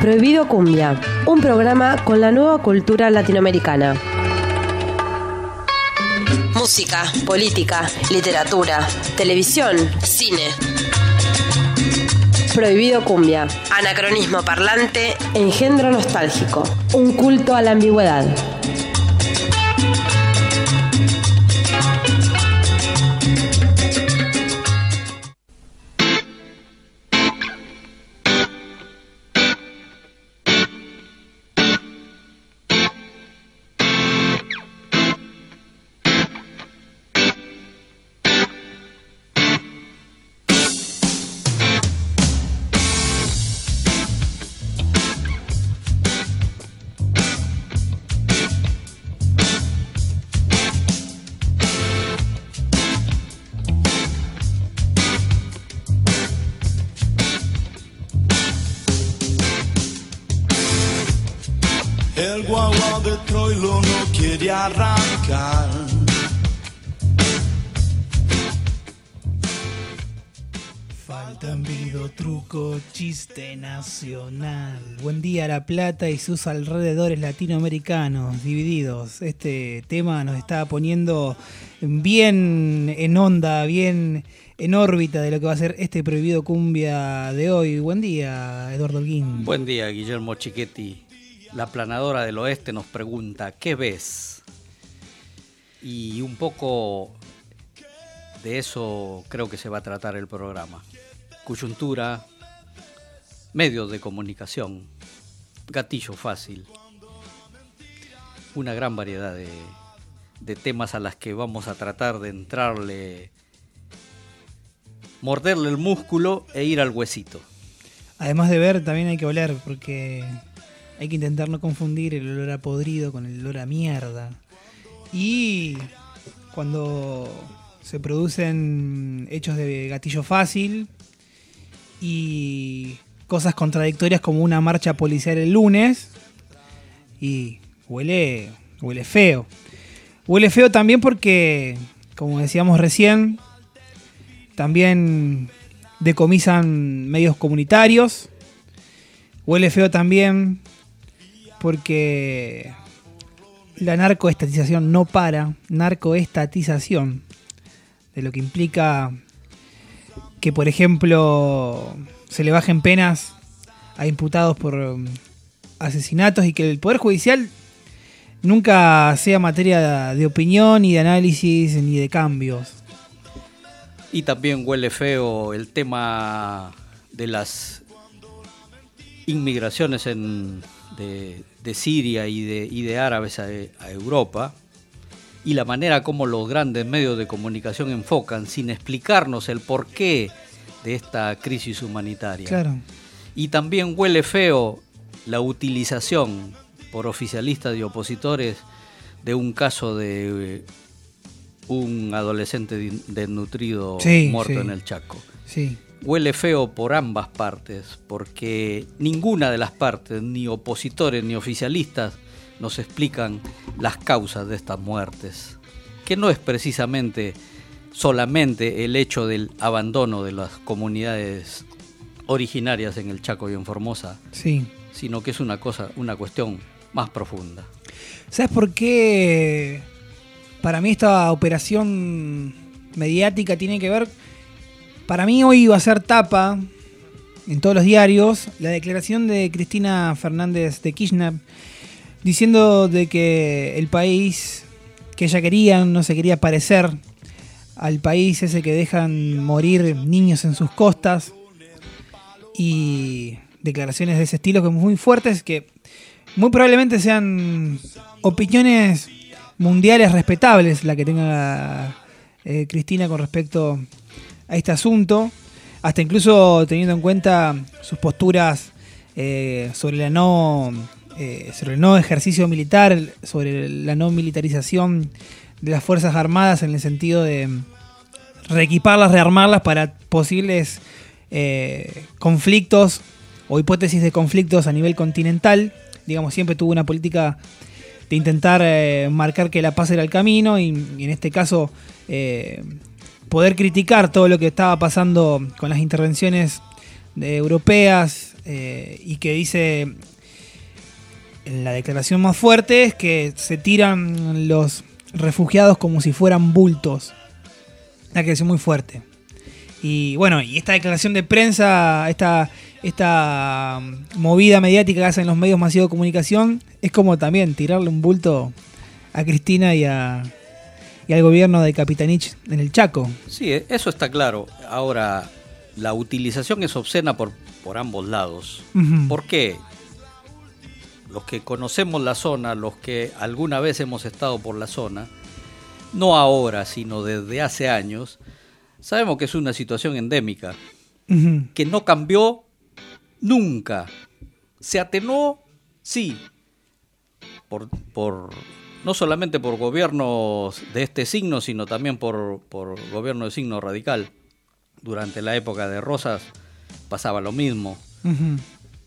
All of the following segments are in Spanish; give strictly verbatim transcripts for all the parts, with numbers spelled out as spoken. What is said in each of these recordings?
Prohibido Cumbia, un programa con la nueva cultura latinoamericana. Música, política, literatura, televisión, cine. Prohibido Cumbia, anacronismo parlante, engendro nostálgico, un culto a la ambigüedad. El guagua de Troilo no quiere arrancar. Faltan video, truco, chiste nacional. Buen día La Plata y sus alrededores latinoamericanos divididos. Este tema nos está poniendo bien en onda, bien en órbita de lo que va a ser este Prohibido Cumbia de hoy. Buen día, Eduardo Holguín. Buen día, Guillermo Chiquetti. La planadora del oeste nos pregunta, ¿qué ves? Y un poco de eso creo que se va a tratar el programa. Coyuntura, medios de comunicación, gatillo fácil, una gran variedad de, de temas a las que vamos a tratar de entrarle, morderle el músculo e ir al huesito. Además de ver, también hay que oler, porque hay que intentar no confundir el olor a podrido con el olor a mierda. Y cuando se producen hechos de gatillo fácil y cosas contradictorias como una marcha policial el lunes, y huele, huele feo. Huele feo también porque, como decíamos recién, también decomisan medios comunitarios. Huele feo también porque la narcoestatización no para, narcoestatización, de lo que implica que, por ejemplo, se le bajen penas a imputados por asesinatos y que el Poder Judicial nunca sea materia de opinión, ni de análisis, ni de cambios. Y también huele feo el tema de las inmigraciones en, de, de Siria y de, y de árabes a, a Europa, y la manera como los grandes medios de comunicación enfocan sin explicarnos el porqué de esta crisis humanitaria. Claro. Y también huele feo la utilización por oficialistas y opositores de un caso de un adolescente desnutrido sí, muerto sí. en el Chaco. Sí. Huele feo por ambas partes, porque ninguna de las partes, ni opositores ni oficialistas, nos explican las causas de estas muertes, que no es precisamente solamente el hecho del abandono de las comunidades originarias en el Chaco y en Formosa, sí. sino que es una cosa, una cuestión más profunda. ¿Sabes por qué? Para mí esta operación mediática tiene que ver, para mí hoy iba a ser tapa en todos los diarios la declaración de Cristina Fernández de Kirchner diciendo de que el país que ella quería no se quería parecer al país ese que dejan morir niños en sus costas, y declaraciones de ese estilo que muy fuertes, que muy probablemente sean opiniones mundiales respetables la que tenga eh, Cristina con respecto a este asunto, hasta incluso teniendo en cuenta sus posturas eh, sobre la no eh, sobre el no ejercicio militar, sobre la no militarización de las Fuerzas Armadas, en el sentido de reequiparlas, rearmarlas para posibles eh, conflictos o hipótesis de conflictos a nivel continental. Digamos, siempre tuvo una política de intentar eh, marcar que la paz era el camino, y, y en este caso eh, poder criticar todo lo que estaba pasando con las intervenciones de europeas eh, y que dice, en la declaración más fuerte, es que se tiran los refugiados como si fueran bultos. Una declaración muy fuerte. Y bueno, y esta declaración de prensa, esta, esta movida mediática que hacen los medios masivos de comunicación, es como también tirarle un bulto a Cristina y, a, y al gobierno de Capitanich en el Chaco. Sí, eso está claro. Ahora, la utilización es obscena por, por ambos lados. Uh-huh. ¿Por qué? Los que conocemos la zona, los que alguna vez hemos estado por la zona, no ahora, sino desde hace años, sabemos que es una situación endémica, uh-huh. que no cambió nunca. Se atenuó, sí, por, por, no solamente por gobiernos de este signo, sino también por, por gobierno de signo radical. Durante la época de Rosas pasaba lo mismo. Uh-huh.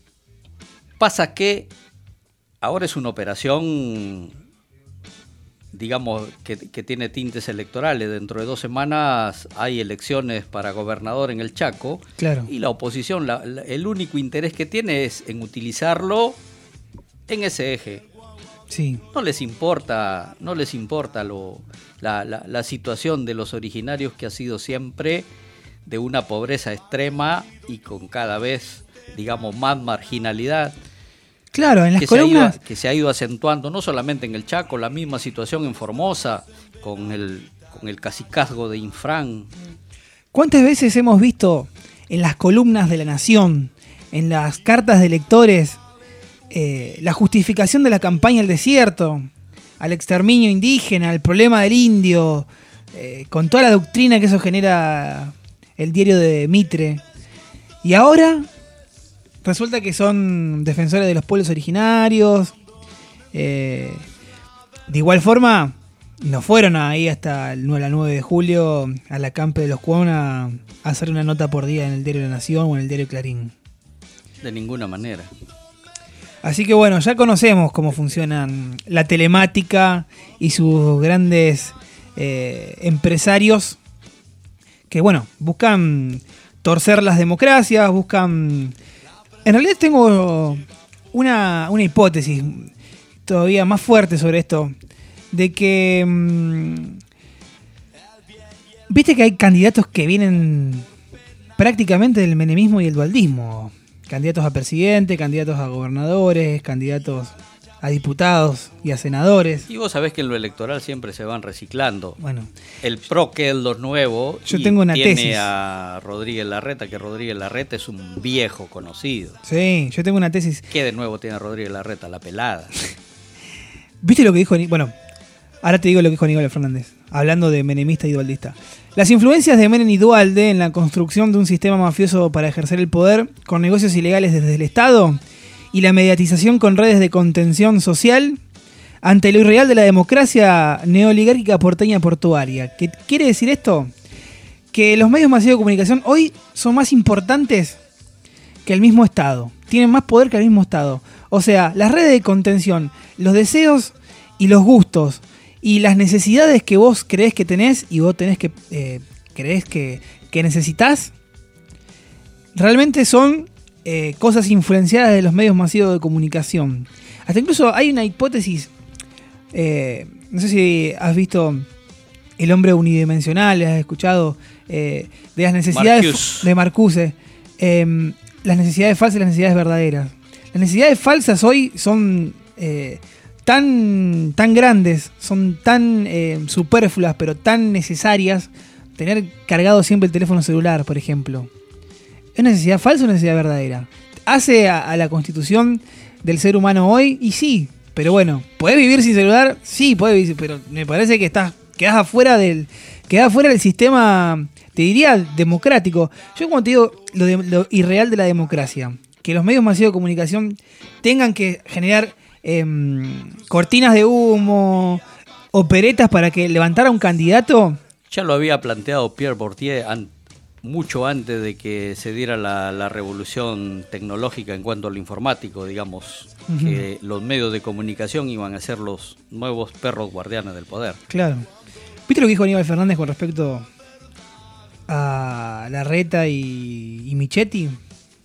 Pasa que ahora es una operación, digamos, que, que tiene tintes electorales. Dentro de dos semanas hay elecciones para gobernador en el Chaco. Claro. Y la oposición, la, la, el único interés que tiene es en utilizarlo en ese eje. Sí. No les importa, no les importa lo, la, la, la situación de los originarios, que ha sido siempre de una pobreza extrema y con cada vez, digamos, más marginalidad. Claro, en las que columnas... Se ha ido, que se ha ido acentuando no solamente en el Chaco, la misma situación en Formosa, con el, con el cacicazgo de Infran. ¿Cuántas veces hemos visto en las columnas de La Nación, en las cartas de lectores, eh, la justificación de la campaña al desierto, al exterminio indígena, al problema del indio, eh, con toda la doctrina que eso genera el diario de Mitre? Y ahora resulta que son defensores de los pueblos originarios. Eh, de igual forma, no fueron ahí hasta el nueve de julio a la campe de los Cuauhna a hacer una nota por día en el diario La Nación o en el diario Clarín. De ninguna manera. Así que bueno, ya conocemos cómo funcionan la telemática y sus grandes eh, empresarios que, bueno, buscan torcer las democracias, buscan... En realidad tengo una, una hipótesis todavía más fuerte sobre esto, de que... Mmm, viste que hay candidatos que vienen prácticamente del menemismo y el dualdismo. Candidatos a presidente, candidatos a gobernadores, candidatos a diputados y a senadores. Y vos sabés que en lo electoral siempre se van reciclando. Bueno, el P R O, que es lo nuevo, yo y tengo una tiene tesis. a Rodríguez Larreta, que Rodríguez Larreta es un viejo conocido. Sí, yo tengo una tesis. ¿Qué de nuevo tiene Rodríguez Larreta? La pelada. ¿Viste lo que dijo? Bueno, ahora te digo lo que dijo Aníbal Fernández, hablando de menemista y dualdista. Las influencias de Menem y Duhalde en la construcción de un sistema mafioso para ejercer el poder, con negocios ilegales desde el Estado y la mediatización con redes de contención social, ante lo irreal de la democracia neoligárquica porteña portuaria. ¿Qué quiere decir esto? Que los medios masivos de comunicación hoy son más importantes que el mismo Estado. Tienen más poder que el mismo Estado. O sea, las redes de contención, los deseos y los gustos y las necesidades que vos creés que tenés y vos tenés que eh, creés que, que necesitas, realmente son eh, cosas influenciadas de los medios masivos de comunicación. Hasta incluso hay una hipótesis, eh, no sé si has visto El hombre unidimensional, has escuchado eh, de las necesidades Marcuse. de Marcuse, eh, las necesidades falsas y las necesidades verdaderas. Las necesidades falsas hoy son eh, tan, tan grandes, son tan eh, superfluas, pero tan necesarias. Tener cargado siempre el teléfono celular, por ejemplo. ¿Es necesidad falsa o necesidad verdadera? ¿Hace a, a la constitución del ser humano hoy? Y sí, pero bueno, ¿podés vivir sin celular? Sí, podés vivir, pero me parece que estás, quedás afuera del, quedás afuera del sistema, te diría, democrático. Yo como te digo, lo, de, lo irreal de la democracia, que los medios masivos de comunicación tengan que generar eh, cortinas de humo, operetas para que levantara un candidato. Ya lo había planteado Pierre Bourdieu an- mucho antes de que se diera la, la revolución tecnológica en cuanto a lo informático, digamos, uh-huh. que los medios de comunicación iban a ser los nuevos perros guardianes del poder. Claro. ¿Viste lo que dijo Aníbal Fernández con respecto a Larreta y, y Michetti?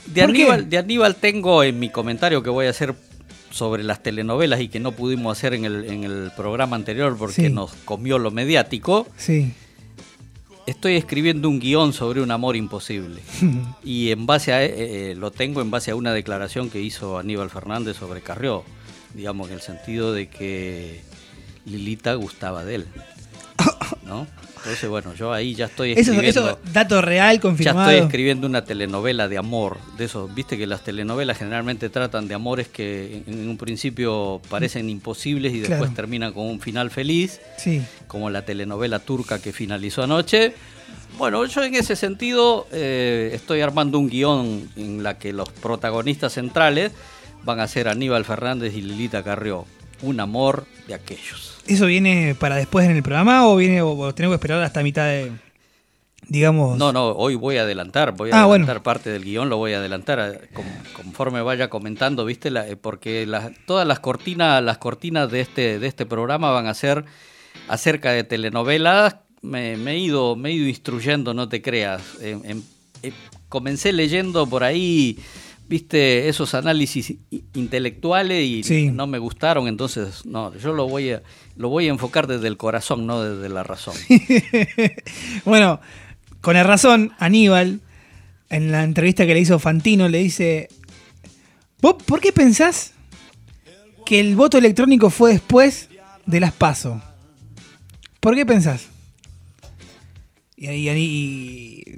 De Aníbal, de Aníbal tengo en mi comentario que voy a hacer sobre las telenovelas y que no pudimos hacer en el, en el programa anterior porque sí. nos comió lo mediático. Sí. Estoy escribiendo un guión sobre un amor imposible y en base a eh, lo tengo en base a una declaración que hizo Aníbal Fernández sobre Carrió, digamos en el sentido de que Lilita gustaba de él, ¿no? Entonces, bueno, yo ahí ya estoy escribiendo... Eso, eso dato real, confirmado. Ya estoy escribiendo una telenovela de amor, de eso. Viste que las telenovelas generalmente tratan de amores que en un principio parecen imposibles y después claro. terminan con un final feliz, sí. como la telenovela turca que finalizó anoche. Bueno, yo en ese sentido eh, estoy armando un guión en la que los protagonistas centrales van a ser Aníbal Fernández y Lilita Carrió. Un amor de aquellos. ¿Eso viene para después en el programa o viene o tenemos que esperar hasta mitad de, digamos? No, no, hoy voy a adelantar, voy a ah, adelantar bueno. parte del guión, lo voy a adelantar conforme vaya comentando, ¿viste? La, porque la, todas las cortinas, las cortinas de este, de este programa van a ser acerca de telenovelas. Me, me he ido, me he ido instruyendo, no te creas. Eh, eh, eh, comencé leyendo por ahí. Viste esos análisis intelectuales y sí. no me gustaron, entonces no, yo lo voy a lo voy a enfocar desde el corazón, no desde la razón. Bueno, con la razón, Aníbal, en la entrevista que le hizo Fantino, le dice: ¿vos por qué pensás que el voto electrónico fue después de las PASO? ¿Por qué pensás? Y ahí, ahí,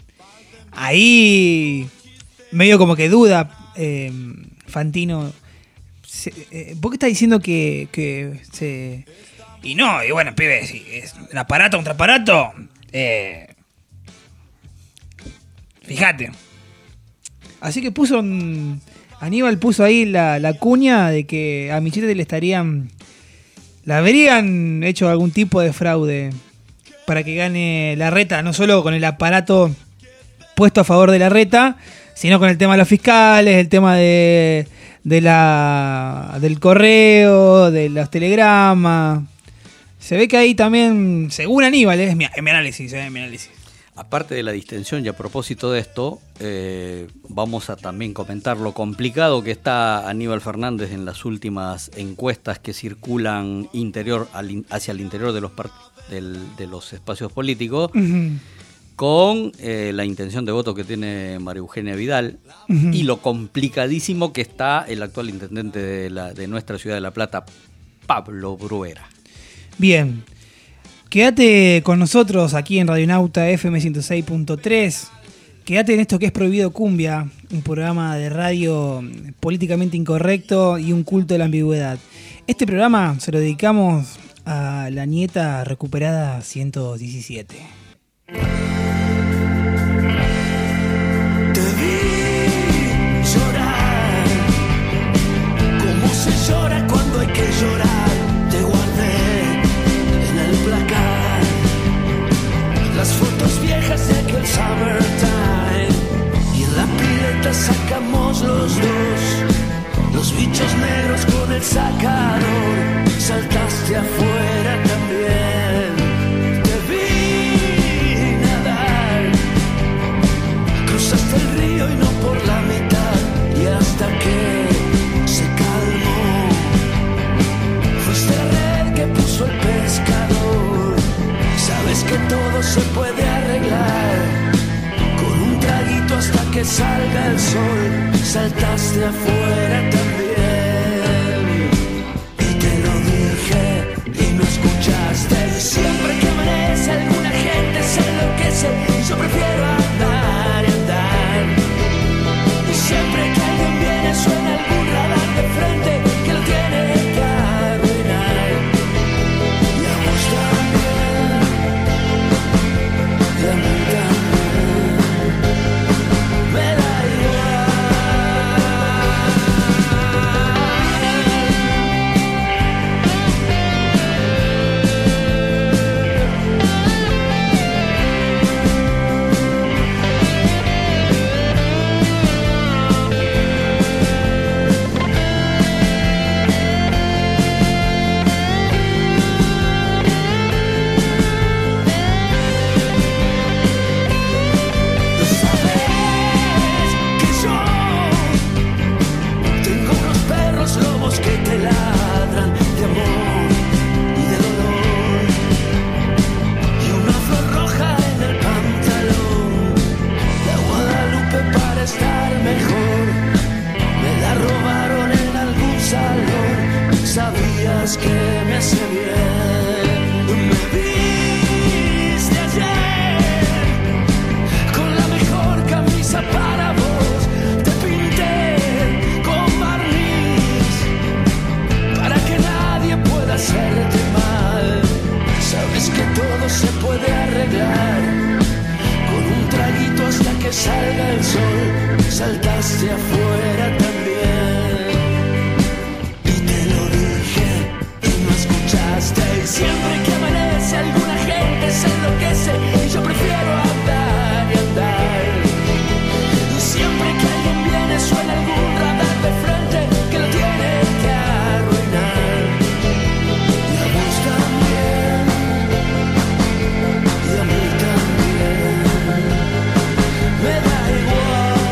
ahí medio como que duda eh, Fantino. Se, eh, ¿Vos qué estás diciendo que, que se... Y no, y bueno, pibe, si es un aparato contra aparato, eh, fíjate. Así que puso un, Aníbal puso ahí la, la cuña de que a Michelle le estarían, le habrían hecho algún tipo de fraude para que gane Larreta, no solo con el aparato puesto a favor de Larreta, sino con el tema de los fiscales, el tema de, de la del correo, de los telegramas. Se ve que ahí también, según Aníbal, es mi, es mi análisis, es mi análisis. Aparte de la distensión y a propósito de esto, eh, vamos a también comentar lo complicado que está Aníbal Fernández en las últimas encuestas que circulan interior al, hacia el interior de los, del, de los espacios políticos. Uh-huh. Con eh, la intención de voto que tiene María Eugenia Vidal uh-huh. y lo complicadísimo que está el actual intendente de, la, de nuestra ciudad de La Plata, Pablo Bruera. Bien, quédate con nosotros aquí en Radionauta F M ciento seis punto tres. Quédate en esto que es Prohibido Cumbia, un programa de radio políticamente incorrecto y un culto de la ambigüedad. Este programa se lo dedicamos a la nieta recuperada ciento diecisiete. Te vi llorar, como se llora cuando hay que llorar. Te guardé en el placar las fotos viejas de aquel summertime, y en la pileta sacamos los dos los bichos negros con el sacador. Saltaste afuera también. Cruzaste el río y no por la mitad, y hasta que se calmó, fuiste red que puso el pescador. Sabes que todo se puede arreglar con un traguito hasta que salga el sol. Saltaste afuera también, y te lo dije y no escuchaste. Siempre que amanece alguna gente se enloquece, yo prefiero andar y andar. Y siempre que alguien viene suena algún radar de frente que lo tiene que arruinar. Y a vos también, y a mí también, me da igual. salga el sol, saltaste afuera también. Y te lo dije y no escuchaste. Y siempre que amanece alguna gente se enloquece y yo prefiero andar y andar. Y siempre que alguien viene suena algún radar de frente que lo tiene que arruinar. Y a vos también, y a mí también, me da igual.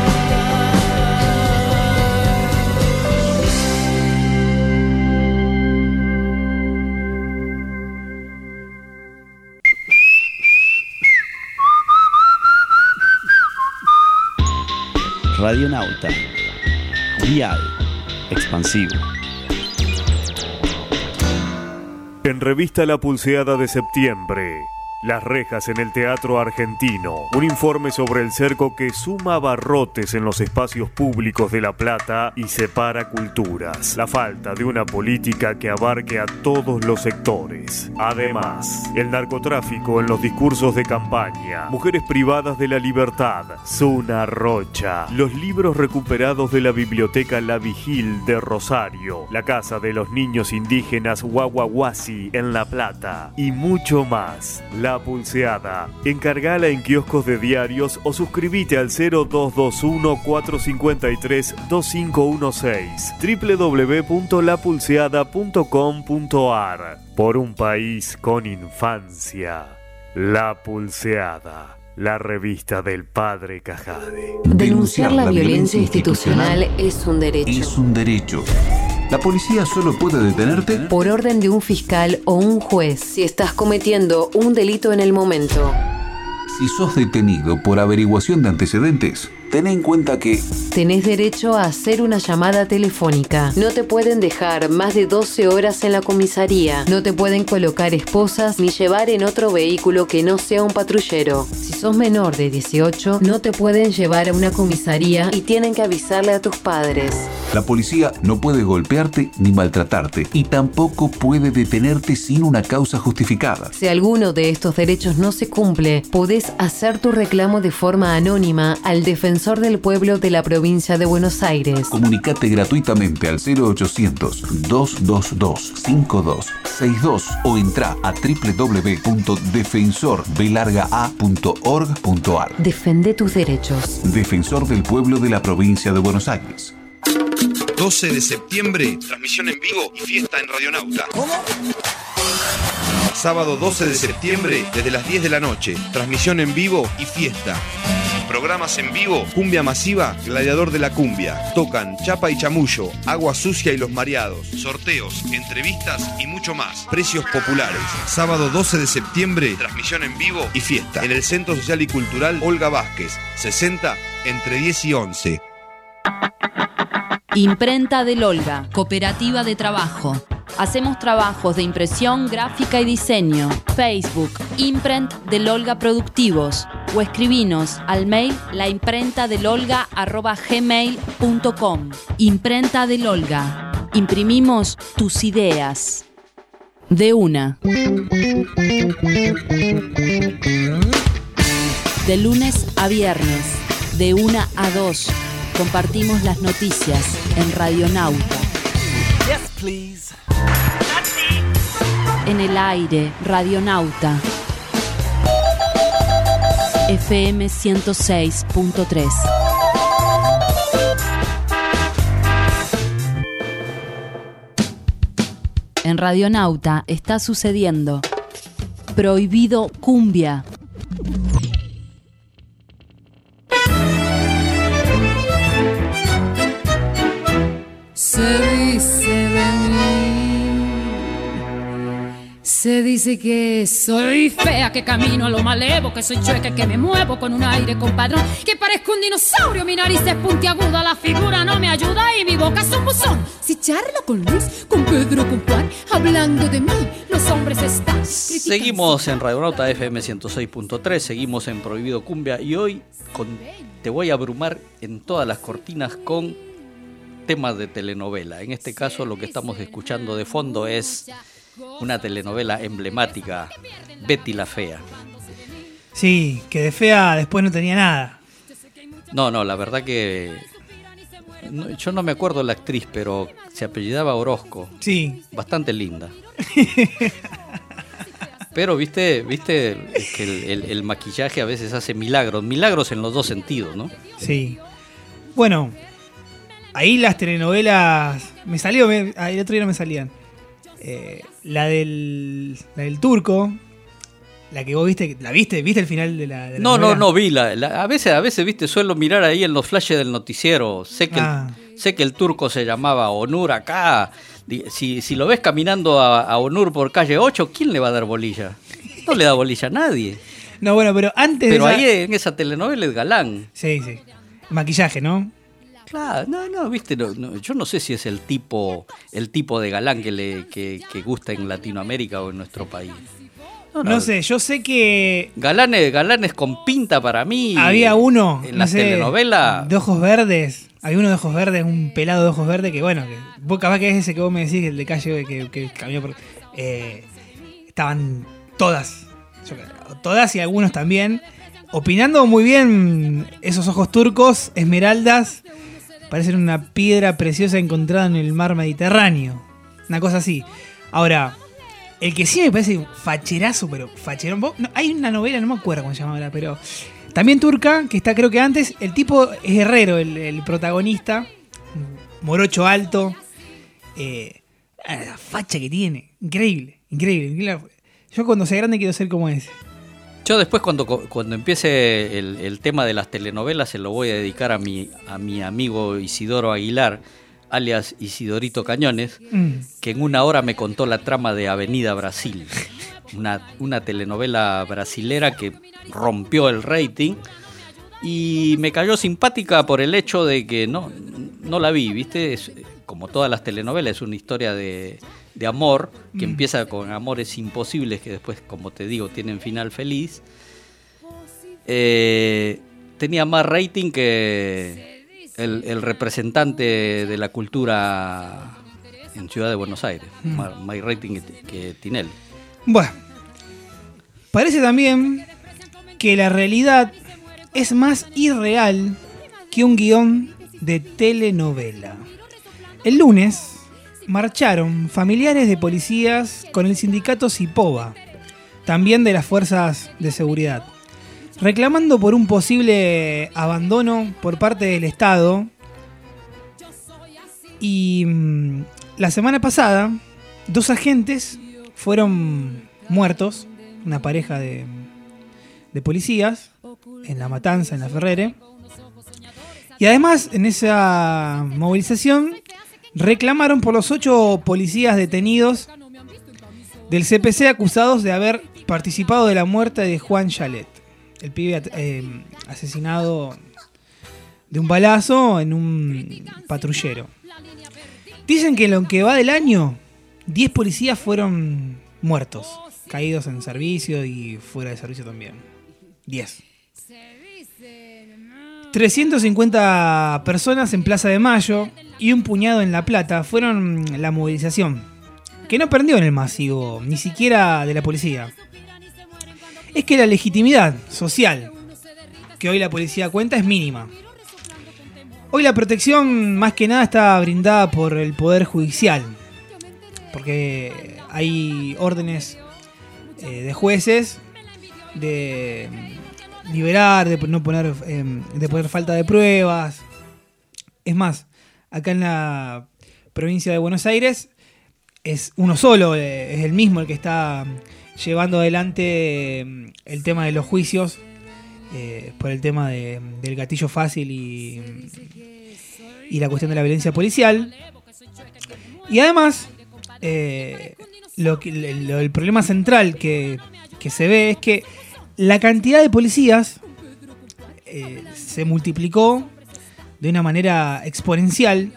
Radionauta. Dial. Expansivo. En revista La Pulseada de septiembre, las rejas en el Teatro Argentino. Un informe sobre el cerco que suma abarrotes en los espacios públicos de La Plata y separa culturas. La falta de una política que abarque a todos los sectores. Además, el narcotráfico en los discursos de campaña. Mujeres privadas de la libertad. Zuna Rocha. Los libros recuperados de la biblioteca La Vigil de Rosario. La casa de los niños indígenas Huahuahuasi en La Plata. Y mucho más. La Pulseada. Encargala en kioscos de diarios o suscribite al cero dos dos uno, cuatro cinco tres, dos cinco uno seis. doble u doble u doble u punto la pulseada punto com punto a r. Por un país con infancia. La Pulseada. La revista del padre Cajade. Denunciar la violencia institucional es un derecho. Es un derecho. La policía solo puede detenerte por orden de un fiscal o un juez si estás cometiendo un delito en el momento. Si sos detenido por averiguación de antecedentes, ten en cuenta que tenés derecho a hacer una llamada telefónica. No te pueden dejar más de doce horas en la comisaría. No te pueden colocar esposas ni llevar en otro vehículo que no sea un patrullero. Si sos menor de dieciocho, no te pueden llevar a una comisaría y tienen que avisarle a tus padres. La policía no puede golpearte ni maltratarte y tampoco puede detenerte sin una causa justificada. Si alguno de estos derechos no se cumple, podés hacer tu reclamo de forma anónima al defensor del pueblo de la provincia de Buenos Aires. Comunicate gratuitamente al cero ochocientos, dos dos dos, cinco dos seis dos o entra a doble u doble u doble u punto defensor b larga a punto org punto a r. Defende tus derechos. Defensor del pueblo de la provincia de Buenos Aires. doce de septiembre, transmisión en vivo y fiesta en Radionauta. ¿Cómo? Sábado doce de septiembre, desde las diez de la noche, transmisión en vivo y fiesta. Programas en vivo, Cumbia Masiva, Gladiador de la Cumbia. Tocan Chapa y Chamullo, Agua Sucia y Los Mareados. Sorteos, entrevistas y mucho más. Precios populares. Sábado doce de septiembre, transmisión en vivo y fiesta. En el Centro Social y Cultural Olga Vázquez, sesenta, entre diez y once. Imprenta del Olga, cooperativa de trabajo. Hacemos trabajos de impresión, gráfica y diseño. Facebook, Imprent del Olga Productivos. O escribinos al mail laimprentadelolga arroba gmail punto com. Imprenta del Olga. Imprimimos tus ideas. De una. De lunes a viernes, de una a dos. Compartimos las noticias en Radionauta. Yes, please. En el aire, Radionauta. F M ciento seis punto tres. En Radionauta está sucediendo Prohibido Cumbia. Se dice de mí, se dice que soy fea, que camino a lo malevo, que soy chueca, que me muevo con un aire compadrón, que parezco un dinosaurio, mi nariz es puntiaguda, la figura no me ayuda y mi boca es un buzón. Si charlo con Luis, con Pedro, con Juan, hablando de mí, los hombres están... Seguimos en Radionauta F M ciento seis punto tres, seguimos en Prohibido Cumbia y hoy con, te voy a abrumar en todas las cortinas con temas de telenovela. En este caso lo que estamos escuchando de fondo es una telenovela emblemática, Betty la Fea. Sí, que de fea después no tenía nada. No, no, la verdad que... No, yo no me acuerdo de la actriz, pero se apellidaba Orozco. Sí. Bastante linda. Pero viste, viste que el, el, el maquillaje a veces hace milagros. Milagros en los dos sentidos, ¿no? Sí. Bueno, ahí las telenovelas... Me salió, me, el otro día no me salían. Eh, la, del, la del Turco... La que vos viste, ¿la viste? ¿Viste el final de la, de la No, novela? no, no vi. La, la, a veces, a veces, viste, suelo mirar ahí en los flashes del noticiero. Sé que, ah. el, sé que el Turco se llamaba Onur acá. Si, si lo ves caminando a, a Onur por calle ocho, ¿quién le va a dar bolilla? No le da bolilla a nadie. No, bueno, pero antes Pero de ahí esa... en esa telenovela es galán. Sí, sí. Maquillaje, ¿no? Claro, no, no, viste, no, no, yo no sé si es el tipo, el tipo de galán que le que, que gusta en Latinoamérica o en nuestro país. No, no, no sé, yo sé que... Galanes, galanes con pinta para mí. Había uno, en no la sé, telenovela. De ojos verdes. Había uno de ojos verdes, un pelado de ojos verdes que, bueno, que vos capaz que es ese que vos me decís, el de calle que, que caminó por... Eh, estaban todas, yo creo, todas y algunos también, opinando muy bien esos ojos turcos, esmeraldas, parecen una piedra preciosa encontrada en el mar Mediterráneo. Una cosa así. Ahora... El que sí me parece facherazo, pero facherón. No, hay una novela, no me acuerdo cómo se llama ahora, pero también turca, que está creo que antes. El tipo es guerrero, el, el protagonista. Morocho alto. Eh, la facha que tiene. Increíble, increíble, increíble. Yo cuando sea grande quiero ser como ese. Yo después cuando, cuando empiece el, el tema de las telenovelas se lo voy a dedicar a mi, a mi amigo Isidoro Aguilar, alias Isidorito Cañones, mm. que en una hora me contó la trama de Avenida Brasil, una, una telenovela brasilera que rompió el rating y me cayó simpática por el hecho de que no, no la vi, ¿viste? Es, como todas las telenovelas, es una historia de, de amor que mm. empieza con amores imposibles que después, como te digo, tienen final feliz. Eh, tenía más rating que... El, el representante de la cultura en Ciudad de Buenos Aires, mm. más, más rating que, que Tinelli. Bueno, parece también que la realidad es más irreal que un guión de telenovela. El lunes marcharon familiares de policías con el sindicato Sipova, también de las fuerzas de seguridad, reclamando por un posible abandono por parte del Estado. Y mmm, la semana pasada, dos agentes fueron muertos, una pareja de, de policías, en La Matanza, en La Ferrere. Y además, en esa movilización, reclamaron por los ocho policías detenidos del C P C acusados de haber participado de la muerte de Juan Chalet, el pibe eh, asesinado de un balazo en un patrullero. Dicen que en lo que va del año, diez policías fueron muertos, caídos en servicio y fuera de servicio también. diez. trescientas cincuenta personas en Plaza de Mayo y un puñado en La Plata fueron la movilización, que no perdió en el masivo, ni siquiera de la policía. Es que la legitimidad social que hoy la policía cuenta es mínima. Hoy la protección más que nada está brindada por el Poder Judicial, porque hay órdenes eh, de jueces de liberar, de no poner, eh, de poner falta de pruebas. Es más, acá en la provincia de Buenos Aires es uno solo, eh, es el mismo el que está llevando adelante el tema de los juicios eh, por el tema de, del gatillo fácil y, y la cuestión de la violencia policial. Y además, eh, lo que, lo, el problema central que, que se ve es que la cantidad de policías eh, se multiplicó de una manera exponencial.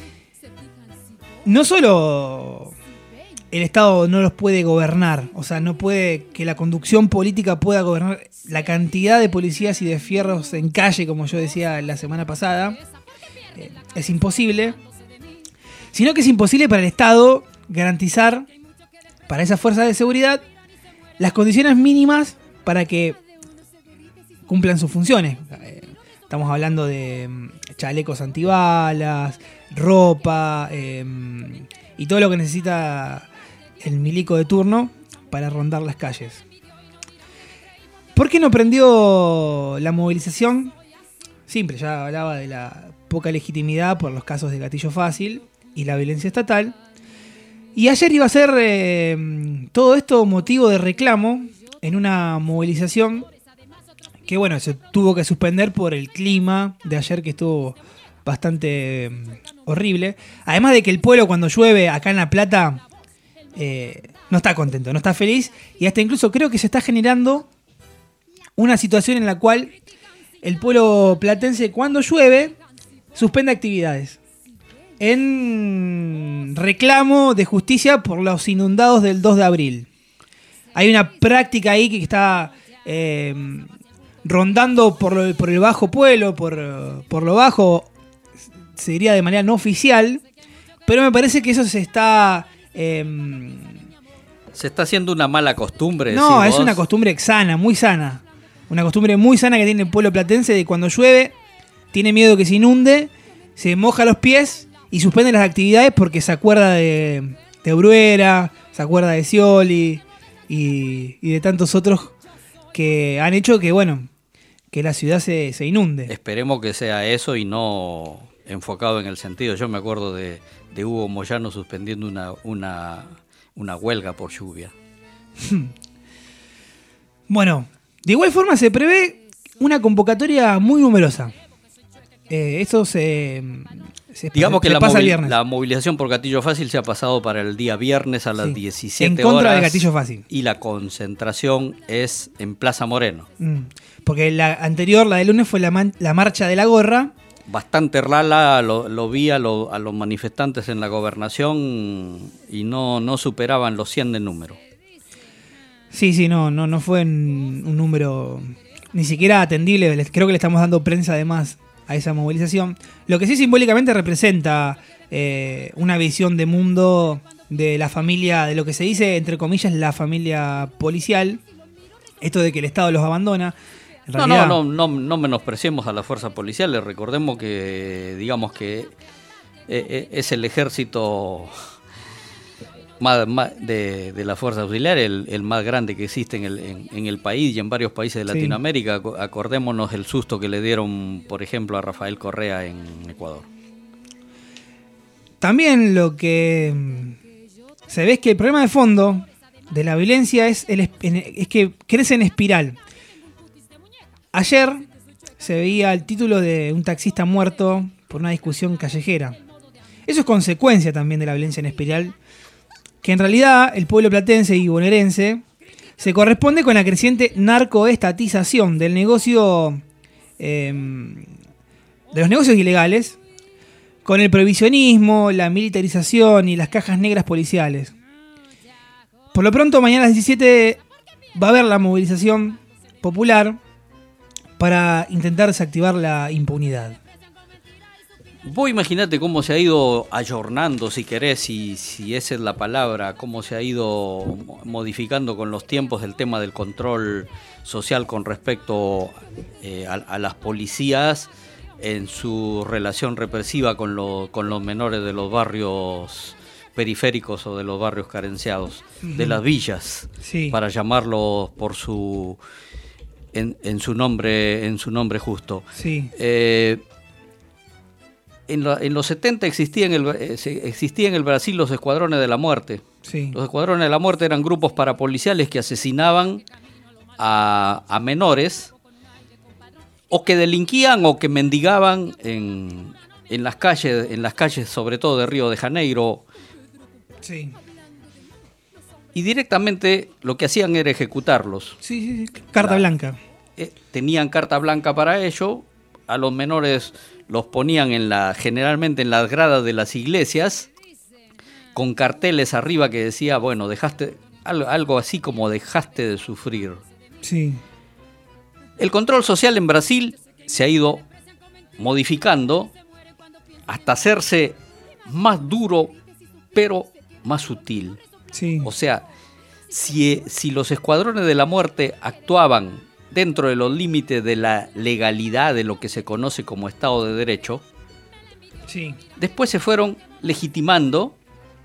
No solo el Estado no los puede gobernar, o sea, no puede que la conducción política pueda gobernar la cantidad de policías y de fierros en calle, como yo decía la semana pasada, eh, es imposible, sino que es imposible para el Estado garantizar para esas fuerzas de seguridad las condiciones mínimas para que cumplan sus funciones. Estamos hablando de chalecos antibalas, ropa eh, y todo lo que necesita el milico de turno para rondar las calles. ¿Por qué no prendió la movilización? Simple, ya hablaba de la poca legitimidad por los casos de gatillo fácil y la violencia estatal. Y ayer iba a ser eh, todo esto motivo de reclamo en una movilización que, bueno, se tuvo que suspender por el clima de ayer, que estuvo bastante eh, horrible. Además de que el pueblo, cuando llueve acá en La Plata, eh, no está contento, no está feliz. Y hasta incluso creo que se está generando una situación en la cual el pueblo platense, cuando llueve, suspende actividades en reclamo de justicia por los inundados del dos de abril. Hay una práctica ahí que está eh, rondando por, lo, por el bajo pueblo, por, por lo bajo, se diría de manera no oficial, pero me parece que eso se está... Eh, se está haciendo una mala costumbre. No, es vos. una costumbre sana, muy sana. Una costumbre muy sana que tiene el pueblo platense, de cuando llueve, tiene miedo que se inunde, se moja los pies y suspende las actividades porque se acuerda de, de Bruera, se acuerda de Scioli y, y de tantos otros que han hecho que, bueno, que la ciudad se, se inunde. Esperemos que sea eso y no enfocado en el sentido. Yo me acuerdo de, de Hugo Moyano suspendiendo una, una, una huelga por lluvia. Bueno, de igual forma se prevé una convocatoria muy numerosa. Eh, esto se, se Digamos se, que se la, pasa el movil- viernes. la movilización por gatillo fácil se ha pasado para el día viernes a las Sí, diecisiete en contra horas. de gatillo fácil. Y la concentración es en Plaza Moreno. Mm, porque la anterior, la de lunes, fue la, man- la marcha de la gorra. Bastante rala, lo, lo vi a, lo- a los manifestantes en la gobernación y no, no superaban los cien de número. Sí, sí, no, no, no fue un, un número ni siquiera atendible. Les- Creo que le estamos dando prensa además a esa movilización. Lo que sí simbólicamente representa eh, una visión de mundo de la familia, de lo que se dice, entre comillas, la familia policial. Esto de que el Estado los abandona. En No, realidad, no, no, no, no menospreciemos a las fuerzas policiales. Recordemos que, digamos que eh, eh, es el ejército más, más de, de la fuerza auxiliar, el, el más grande que existe en el, en, en el país y en varios países de Sí. Latinoamérica. Ac- Acordémonos el susto que le dieron, por ejemplo, a Rafael Correa en Ecuador. También lo que mm, se ve es que el problema de fondo de la violencia es, el, es es que crece en espiral. Ayer se veía el título de un taxista muerto por una discusión callejera. Eso es consecuencia también de la violencia en espiral, que en realidad el pueblo platense y bonaerense se corresponde con la creciente narcoestatización del negocio, eh, de los negocios ilegales, con el prohibicionismo, la militarización y las cajas negras policiales. Por lo pronto, mañana a las diecisiete va a haber la movilización popular para intentar desactivar la impunidad. Vos imaginate cómo se ha ido ayornando, si querés, si, si esa es la palabra, cómo se ha ido modificando con los tiempos el tema del control social con respecto eh, a, a las policías en su relación represiva con, lo, con los menores de los barrios periféricos o de los barrios carenciados, uh-huh. de las villas, sí. para llamarlos por su en, en su nombre en su nombre justo. Sí. Eh, en, la, en los setenta existía en, el, existía en el Brasil los escuadrones de la muerte. Sí. Los escuadrones de la muerte eran grupos parapoliciales que asesinaban a, a menores o que delinquían o que mendigaban en, en las calles, en las calles sobre todo de Río de Janeiro. Sí. Y directamente lo que hacían era ejecutarlos. Sí, sí, sí. Carta la, blanca. Eh, tenían carta blanca para ello. A los menores los ponían en la, generalmente en las gradas de las iglesias, con carteles arriba que decía, bueno, dejaste, algo, algo así como dejaste de sufrir. Sí. El control social en Brasil se ha ido modificando hasta hacerse más duro, pero más sutil. Sí. O sea, si, si los escuadrones de la muerte actuaban dentro de los límites de la legalidad de lo que se conoce como Estado de Derecho, sí. Después se fueron legitimando.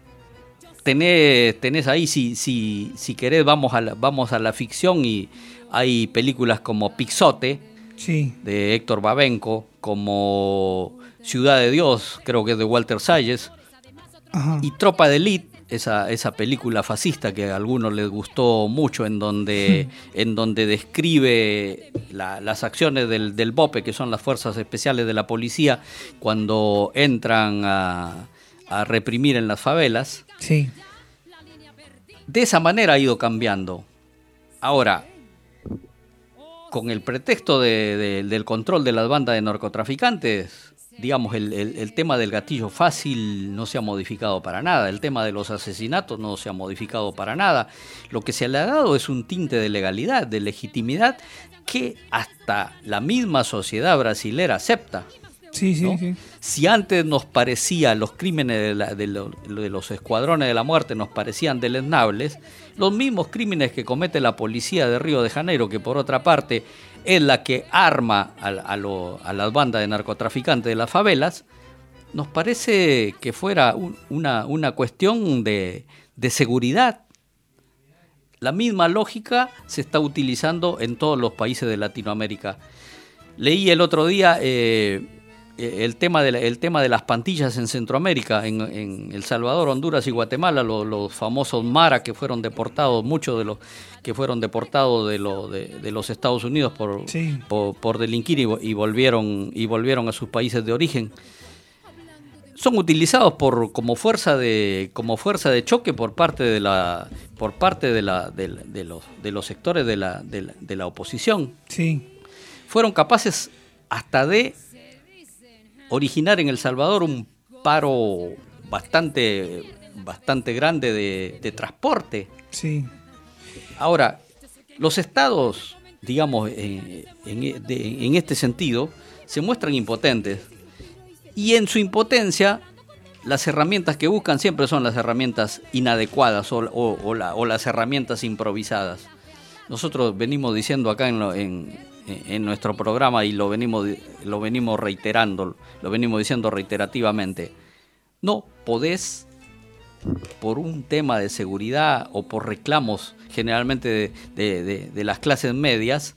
Tenés, tenés ahí, si, si, si querés, vamos a, la, vamos a la ficción y hay películas como Pixote, sí. de Héctor Babenco, como Ciudad de Dios, creo que es de Walter Salles, Ajá. y Tropa de Elite, esa, esa película fascista que a algunos les gustó mucho, en donde, en donde describe la, las acciones del, del BOPE, que son las fuerzas especiales de la policía, cuando entran a, a reprimir en las favelas. Sí. De esa manera ha ido cambiando. Ahora, con el pretexto de, de, del control de las bandas de narcotraficantes, digamos, el, el, el tema del gatillo fácil no se ha modificado para nada, el tema de los asesinatos no se ha modificado para nada. Lo que se le ha dado es un tinte de legalidad, de legitimidad, que hasta la misma sociedad brasilera acepta. Sí, sí, ¿no? sí. Si antes nos parecía, los crímenes de, la, de, lo, de los escuadrones de la muerte nos parecían deleznables, los mismos crímenes que comete la policía de Río de Janeiro, que por otra parte es la que arma a, a, lo, a las bandas de narcotraficantes de las favelas, nos parece que fuera un, una, una cuestión de, de seguridad. La misma lógica se está utilizando en todos los países de Latinoamérica. Leí el otro día eh, el, tema de la, el tema de las pandillas en Centroamérica, en, en El Salvador, Honduras y Guatemala, los, los famosos Mara que fueron deportados, muchos de los que fueron deportados de, lo, de, de los Estados Unidos por, sí. por, por delinquir y, y, volvieron, y volvieron a sus países de origen. Son utilizados por como fuerza de como fuerza de choque por parte de la por parte de la de, de los de los sectores de la, de la de la oposición. Sí. Fueron capaces hasta de originar en El Salvador un paro bastante bastante grande de, de transporte. Sí. Ahora, los estados, digamos, en, en, de, en este sentido, se muestran impotentes. Y en su impotencia, las herramientas que buscan siempre son las herramientas inadecuadas o, o, o, la, o las herramientas improvisadas. Nosotros venimos diciendo acá en, lo, en, en nuestro programa y lo venimos, lo venimos reiterando, lo venimos diciendo reiterativamente. No podés, por un tema de seguridad o por reclamos generalmente de, de, de, de las clases medias,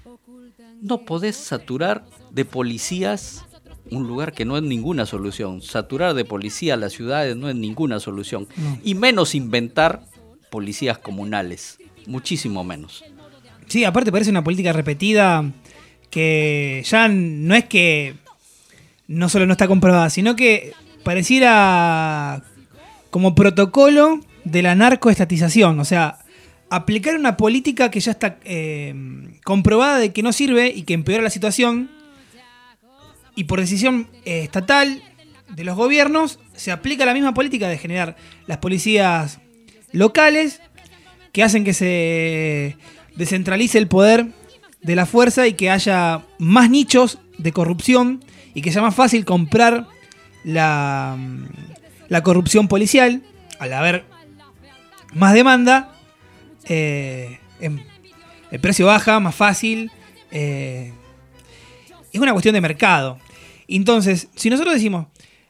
no podés saturar de policías un lugar que no es ninguna solución. Saturar de policía las ciudades no es ninguna solución. No. Y menos inventar policías comunales. Muchísimo menos. Sí, aparte parece una política repetida que ya no es que no solo no está comprobada, sino que pareciera como protocolo de la narcoestatización. O sea, aplicar una política que ya está eh, comprobada de que no sirve y que empeora la situación. Y por decisión eh, estatal de los gobiernos se aplica la misma política de generar las policías locales que hacen que se descentralice el poder de la fuerza y que haya más nichos de corrupción y que sea más fácil comprar la, la corrupción policial al haber más demanda. Eh, el precio baja, más fácil. Eh, Es una cuestión de mercado. Entonces, si nosotros decimos,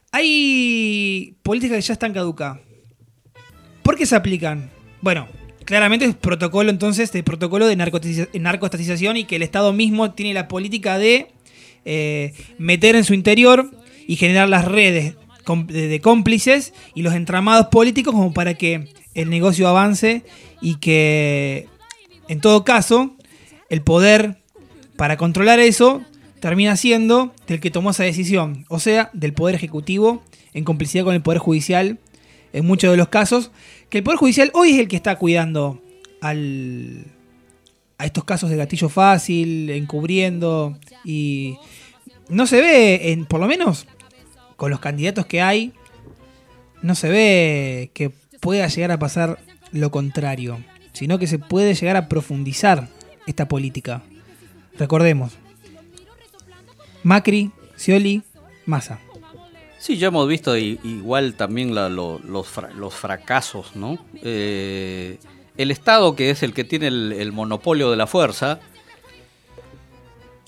hay políticas que ya están caducadas, ¿por qué se aplican? Bueno, claramente es protocolo entonces, de protocolo de narcoestatización y que el Estado mismo tiene la política de eh, meter en su interior y generar las redes de cómplices y los entramados políticos como para que el negocio avance y que, en todo caso, el poder para controlar eso termina siendo del que tomó esa decisión, o sea, del Poder Ejecutivo, en complicidad con el Poder Judicial, en muchos de los casos, que el Poder Judicial hoy es el que está cuidando al, a estos casos de gatillo fácil, encubriendo, y no se ve, en, por lo menos con los candidatos que hay, no se ve que pueda llegar a pasar lo contrario, sino que se puede llegar a profundizar esta política. Recordemos, Macri, Scioli, Massa. Sí, ya hemos visto y, igual también la, lo, los, fra, los fracasos, ¿no? Eh, el Estado, que es el que tiene el, el monopolio de la fuerza,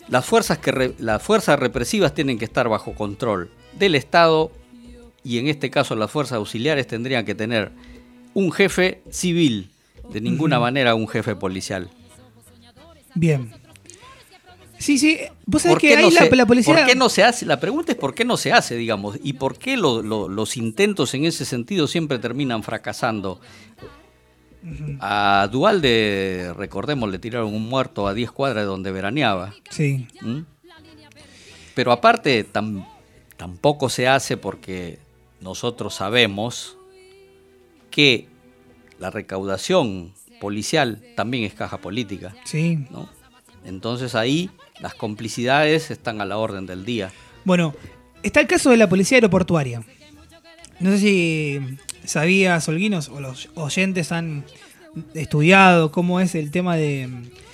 las fuerzas, que re, las fuerzas represivas tienen que estar bajo control del Estado y en este caso las fuerzas auxiliares tendrían que tener un jefe civil, de ninguna uh-huh. manera un jefe policial. Bien. Sí, sí, vos sabés que no ahí se, la, la policía... ¿Por qué no se hace? La pregunta es por qué no se hace, digamos, y por qué lo, lo, los intentos en ese sentido siempre terminan fracasando. Uh-huh. A Duhalde, recordemos, le tiraron un muerto a diez cuadras de donde veraneaba. Sí. ¿Mm? Pero aparte, tam, tampoco se hace porque nosotros sabemos que la recaudación policial también es caja política. Sí. ¿No? Entonces ahí las complicidades están a la orden del día. Bueno, está el caso de la policía aeroportuaria. No sé si sabías, Holguinos, o los oyentes han estudiado cómo es el tema de,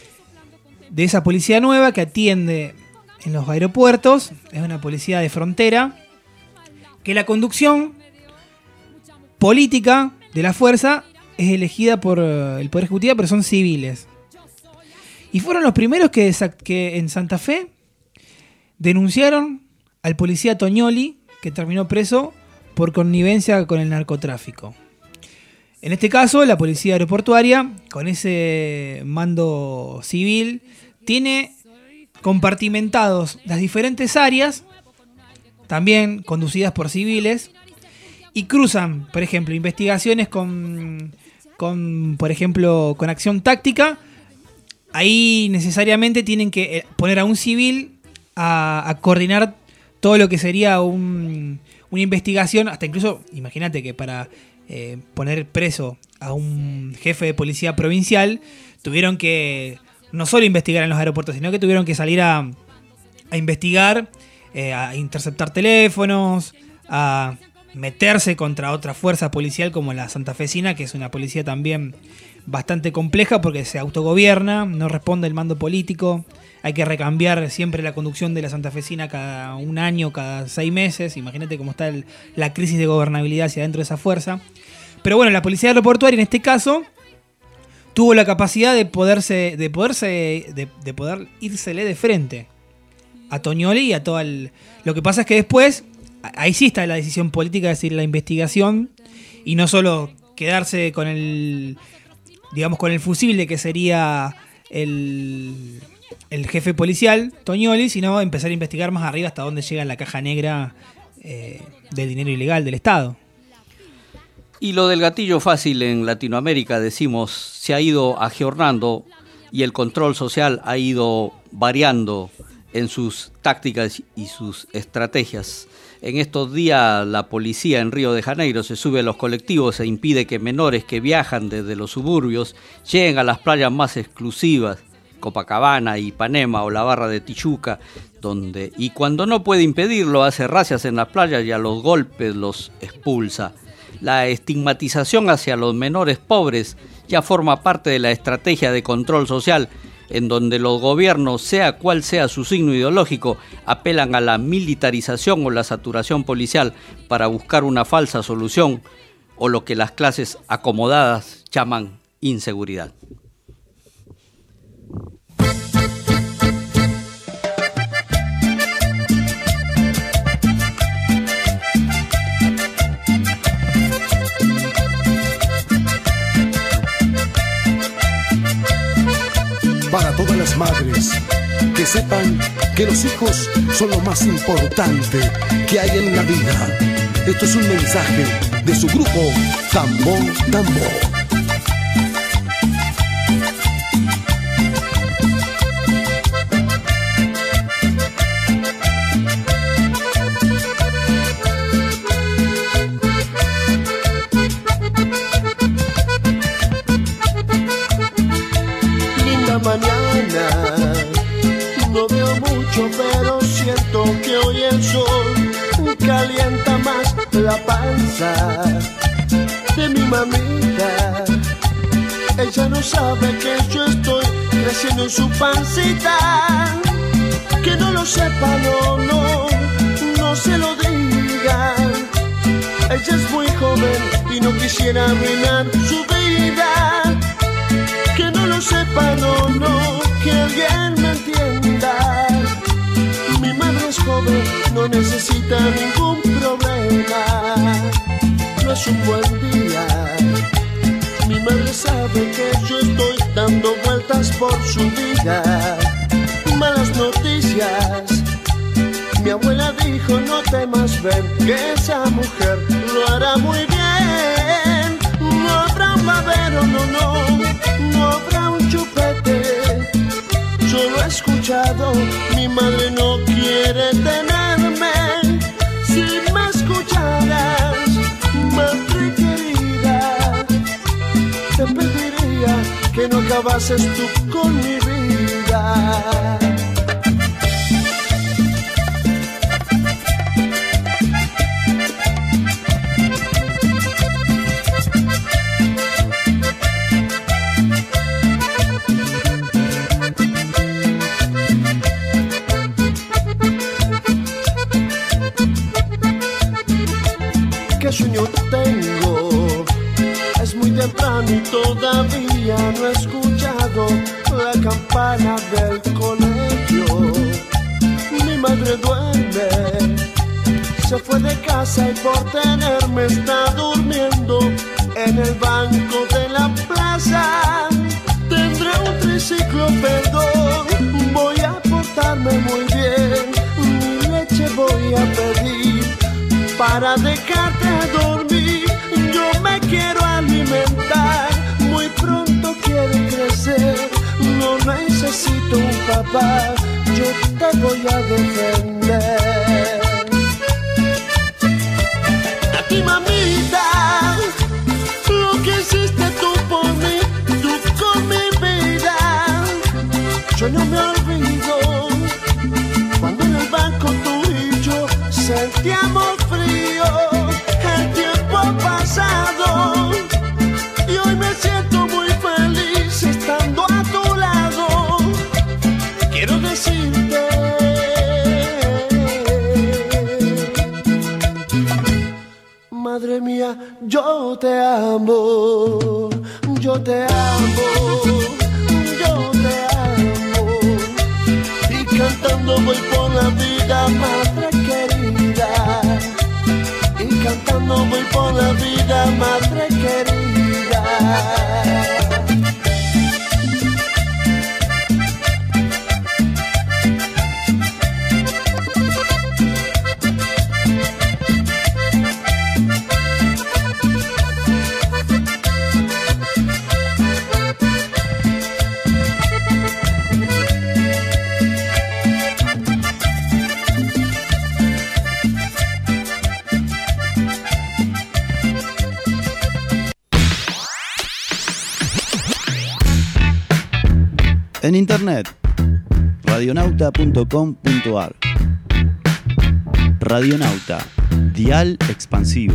de esa policía nueva que atiende en los aeropuertos. Es una policía de frontera, que la conducción política de la fuerza es elegida por el Poder Ejecutivo, pero son civiles. Y fueron los primeros que, que en Santa Fe denunciaron al policía Toñoli, que terminó preso por connivencia con el narcotráfico. En este caso, la policía aeroportuaria, con ese mando civil, tiene compartimentados las diferentes áreas, también conducidas por civiles, y cruzan, por ejemplo, investigaciones con, con por ejemplo, con acción táctica. Ahí necesariamente tienen que poner a un civil a, a coordinar todo lo que sería un, una investigación, hasta incluso, imagínate que para eh, poner preso a un jefe de policía provincial, tuvieron que no solo investigar en los aeropuertos, sino que tuvieron que salir a, a investigar, eh, a interceptar teléfonos, a meterse contra otra fuerza policial como la santafesina, que es una policía también bastante compleja porque se autogobierna, no responde al mando político, hay que recambiar siempre la conducción de la santafesina cada un año, cada seis meses, imagínate cómo está el, la crisis de gobernabilidad hacia dentro de esa fuerza. Pero bueno, la policía aeroportuaria en este caso tuvo la capacidad de poderse, de poderse, de, de poder írsele de frente a Toñoli y a todo el... Lo que pasa es que después, ahí sí está la decisión política, es decir, la investigación, y no solo quedarse con el, digamos, con el fusible que sería el, el jefe policial, Toñoli, sino empezar a investigar más arriba hasta dónde llega la caja negra eh, del dinero ilegal del Estado. Y lo del gatillo fácil en Latinoamérica, decimos, se ha ido agiornando y el control social ha ido variando en sus tácticas y sus estrategias. En estos días la policía en Río de Janeiro se sube a los colectivos e impide que menores que viajan desde los suburbios lleguen a las playas más exclusivas, Copacabana, Ipanema o la Barra de Tijuca, donde, y cuando no puede impedirlo, hace razias en las playas y a los golpes los expulsa. La estigmatización hacia los menores pobres ya forma parte de la estrategia de control social, en donde los gobiernos, sea cual sea su signo ideológico, apelan a la militarización o la saturación policial para buscar una falsa solución o lo que las clases acomodadas llaman inseguridad. Para todas las madres, que sepan que los hijos son lo más importante que hay en la vida. Esto es un mensaje de su grupo Tambo Tambo. Mañana no veo mucho, pero siento que hoy el sol calienta más la panza de mi mamita. Ella no sabe que yo estoy creciendo en su pancita. Que no lo sepa, no, no, no se lo diga. Ella es muy joven y no quisiera arruinar su vida. Que no lo sepa, no, no, que alguien me entienda. sabe, no necesita ningún problema. No es un buen día. Mi madre sabe que yo estoy dando vueltas por su vida. Malas noticias. Mi abuela dijo no temas, ven, que esa mujer lo hará muy bien. No habrá un babero, no, no, no habrá un chupete. Yo lo he escuchado, mi madre no quiere tenerme. Si me escucharas, madre querida, te pediría que no acabases tú con mi vida. ¿Qué sueño tengo? Es muy temprano y todavía no he escuchado la campana del colegio. Mi madre duerme, se fue de casa y por tenerme está durmiendo en el banco de la plaza. Tendré un triciclo, perdón, voy a portarme muy bien. Mi leche voy a pedir para dejarte dormir. Yo me quiero alimentar, muy pronto quiero crecer. No necesito un papá, yo te voy a defender. A ti, mamita, lo que hiciste tú por mí, tú con mi vida. Yo no me olvido cuando en el banco tú y yo sentíamos frío, el tiempo pasado, y hoy me siento muy feliz estando a tu lado. Quiero decirte, madre mía, yo te amo, yo te amo, yo te amo, y cantando voy por la vida, madre querida, y cantando voy por la vida, madre querida. En internet, radionauta punto com punto ar. Radionauta, dial expansivo.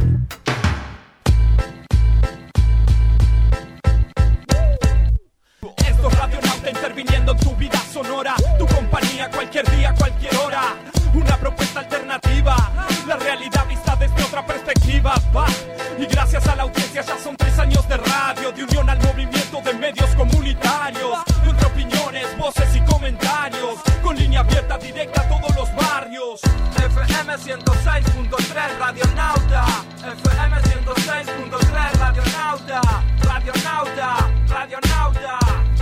Esto es Radionauta interviniendo en tu vida sonora, tu compañía cualquier día, cualquier hora. Una propuesta alternativa, la realidad vista desde otra perspectiva. Va. Y gracias a la audiencia ya son tres años de radio, de unión al movimiento de medios comunitarios, entre opiniones, voces y comentarios, con línea abierta directa a todos los barrios. F M ciento seis punto tres Radionauta, F M ciento seis punto tres Radionauta, Radionauta, Radionauta.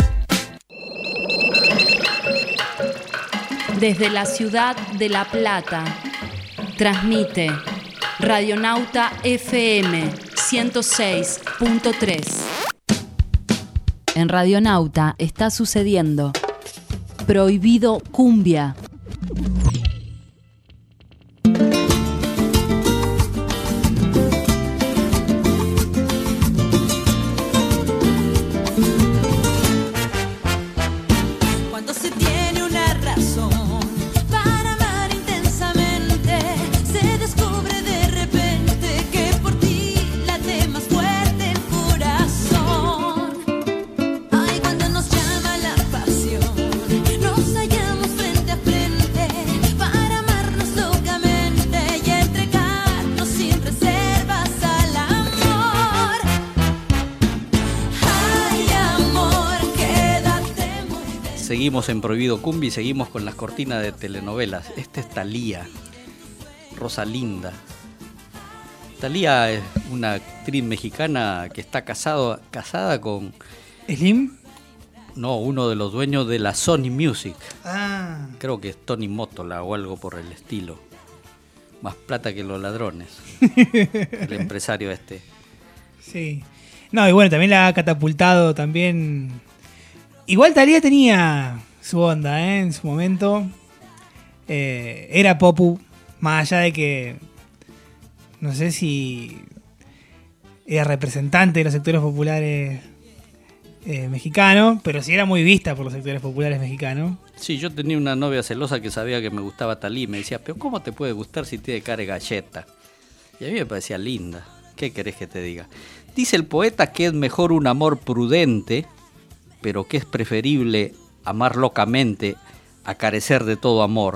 Desde la ciudad de La Plata, transmite Radionauta F M ciento seis punto tres. En Radionauta está sucediendo Prohibido Cumbia. Cuando se tiene una razón para amar intensamente, se descubre de repente que por ti late más fuerte el corazón. Ay, cuando nos llama la pasión, nos hallamos frente a frente. seguimos en Prohibido Cumbia y seguimos con las cortinas de telenovelas. Esta es Thalía, Rosalinda. Thalía es una actriz mexicana que está casado, casada con... ¿Slim? No, uno de los dueños de la Sony Music. Ah. Creo que es Tony Mótola o algo por el estilo. Más plata que los ladrones. El empresario este. Sí. No, y bueno, también la ha catapultado también. Igual Thalía tenía su onda, ¿eh? En su momento. Eh, era popu, más allá de que no sé si era representante de los sectores populares eh, mexicanos, pero sí era muy vista por los sectores populares mexicanos. Sí, yo tenía una novia celosa que sabía que me gustaba Thalía y me decía, pero ¿cómo te puede gustar si tiene cara de galleta? Y a mí me parecía linda. ¿Qué querés que te diga? Dice el poeta que es mejor un amor prudente, pero que es preferible amar locamente a carecer de todo amor.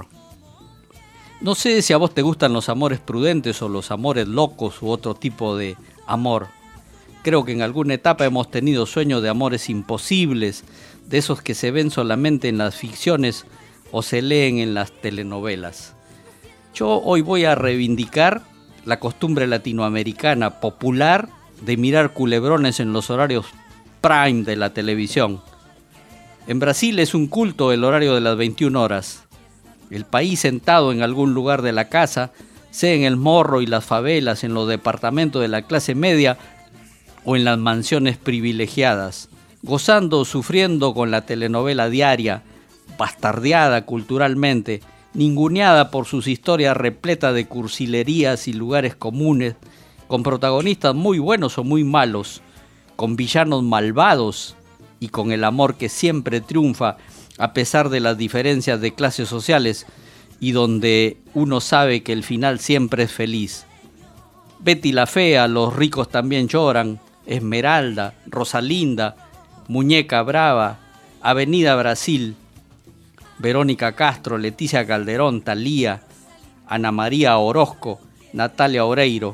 No sé si a vos te gustan los amores prudentes o los amores locos u otro tipo de amor. Creo que en alguna etapa hemos tenido sueños de amores imposibles, de esos que se ven solamente en las ficciones o se leen en las telenovelas. Yo hoy voy a reivindicar la costumbre latinoamericana popular de mirar culebrones en los horarios prime de la televisión. En Brasil es un culto el horario de las veintiuna horas. El país sentado en algún lugar de la casa, sea en el morro y las favelas, en los departamentos de la clase media o en las mansiones privilegiadas, gozando o sufriendo con la telenovela diaria, bastardeada culturalmente, ninguneada por sus historias repletas de cursilerías y lugares comunes, con protagonistas muy buenos o muy malos, con villanos malvados y con el amor que siempre triunfa a pesar de las diferencias de clases sociales y donde uno sabe que el final siempre es feliz. Betty la Fea, Los ricos también lloran, Esmeralda, Rosalinda, Muñeca Brava, Avenida Brasil, Verónica Castro, Leticia Calderón, Thalía, Ana María Orozco, Natalia Oreiro.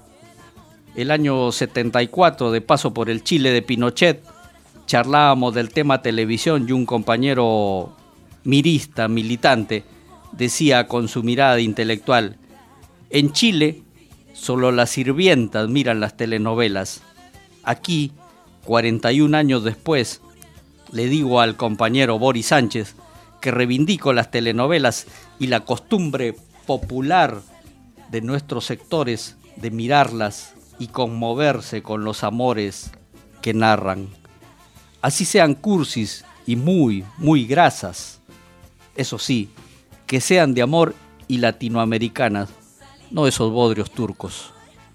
El año setenta y cuatro, de paso por el Chile de Pinochet, charlábamos del tema televisión y un compañero mirista, militante, decía con su mirada intelectual, en Chile solo las sirvientas miran las telenovelas. Aquí, cuarenta y un años después, le digo al compañero Boris Sánchez que reivindico las telenovelas y la costumbre popular de nuestros sectores de mirarlas y conmoverse con los amores que narran. Así sean cursis y muy, muy grasas. Eso sí, que sean de amor y latinoamericanas, no esos bodrios turcos.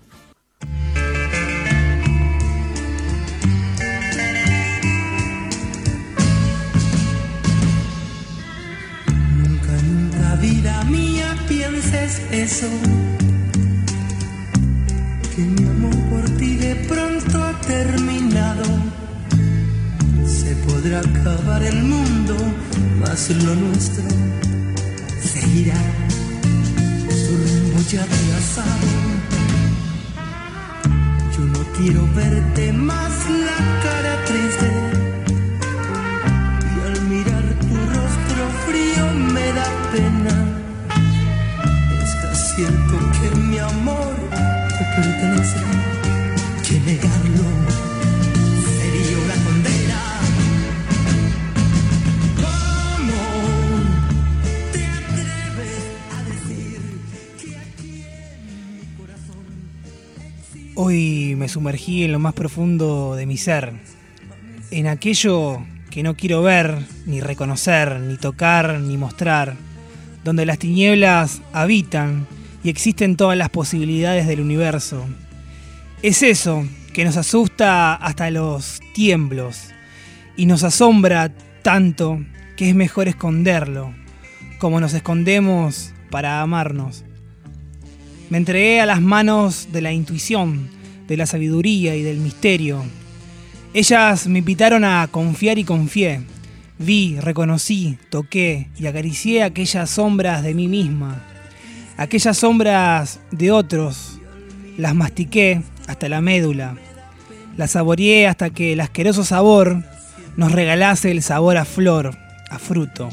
Nunca, nunca, vida mía, pienses eso, que mi amor por ti de pronto ha terminado. Se podrá acabar el mundo, mas lo nuestro seguirá su rumbo ya trazado. Yo no quiero verte más la cara triste, y al mirar tu rostro frío me da pena. Está cierto que mi amor te pertenece, que negarlo sería una condena. ¿Cómo te atreves a decir que aquí en mi corazón existe? Hoy me sumergí en lo más profundo de mi ser, en aquello que no quiero ver, ni reconocer, ni tocar, ni mostrar, donde las tinieblas habitan y existen todas las posibilidades del universo. Es eso que nos asusta hasta los tiemblos y nos asombra tanto que es mejor esconderlo, como nos escondemos para amarnos. Me entregué a las manos de la intuición, de la sabiduría y del misterio. Ellas me invitaron a confiar y confié. Vi, reconocí, toqué y acaricié aquellas sombras de mí misma, aquellas sombras de otros. Las mastiqué hasta la médula, las saboreé hasta que el asqueroso sabor nos regalase el sabor a flor, a fruto.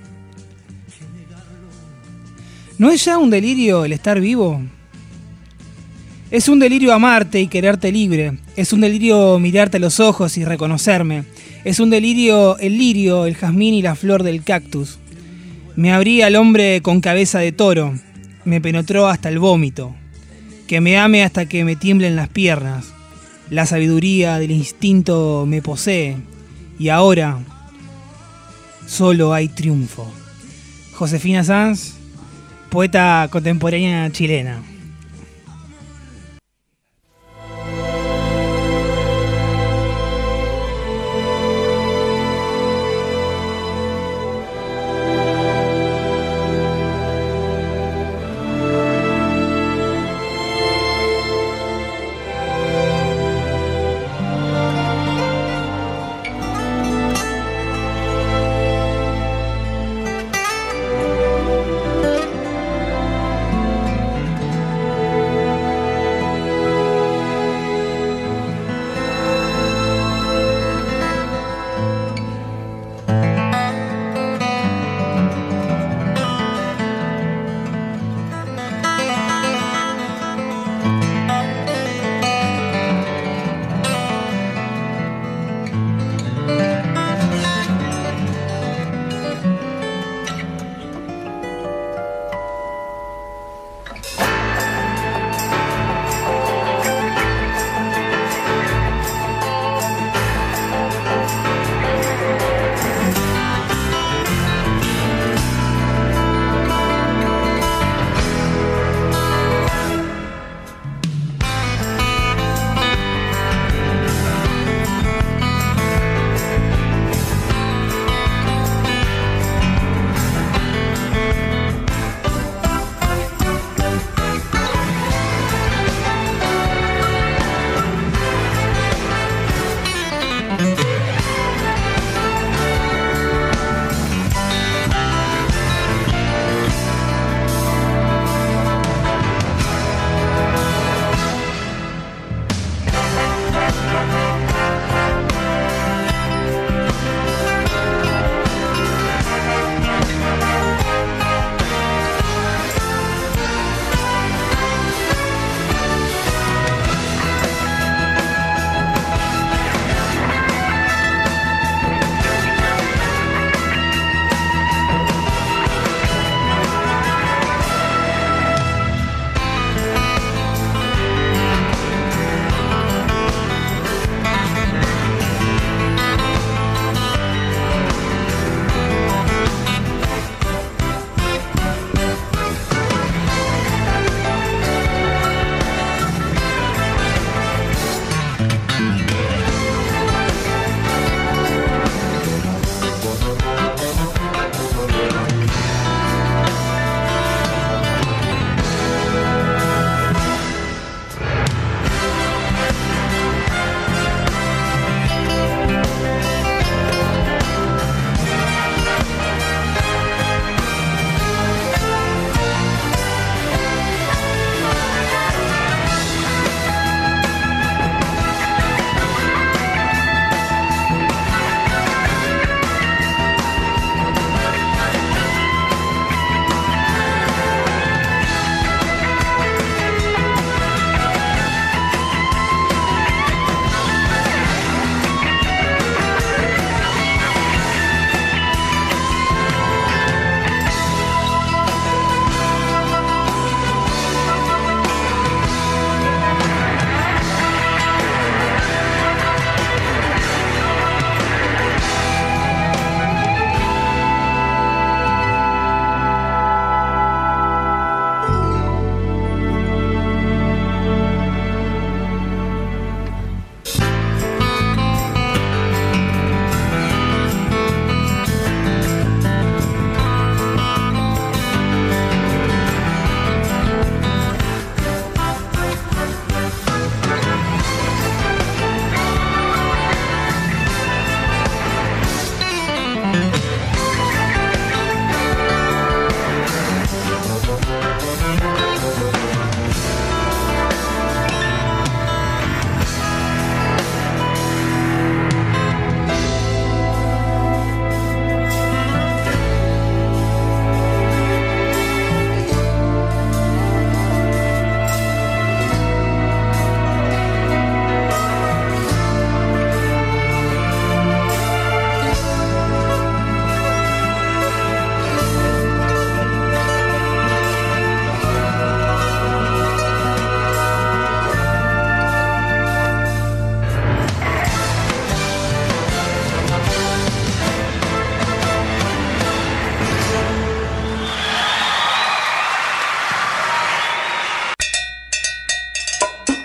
¿No es ya un delirio el estar vivo? Es un delirio amarte y quererte libre. Es un delirio mirarte a los ojos y reconocerme. Es un delirio el lirio, el jazmín y la flor del cactus. Me abrí al hombre con cabeza de toro. Me penetró hasta el vómito. Que me ame hasta que me tiemblen las piernas. La sabiduría del instinto me posee. Y ahora solo hay triunfo. Josefina Sanz, poeta contemporánea chilena.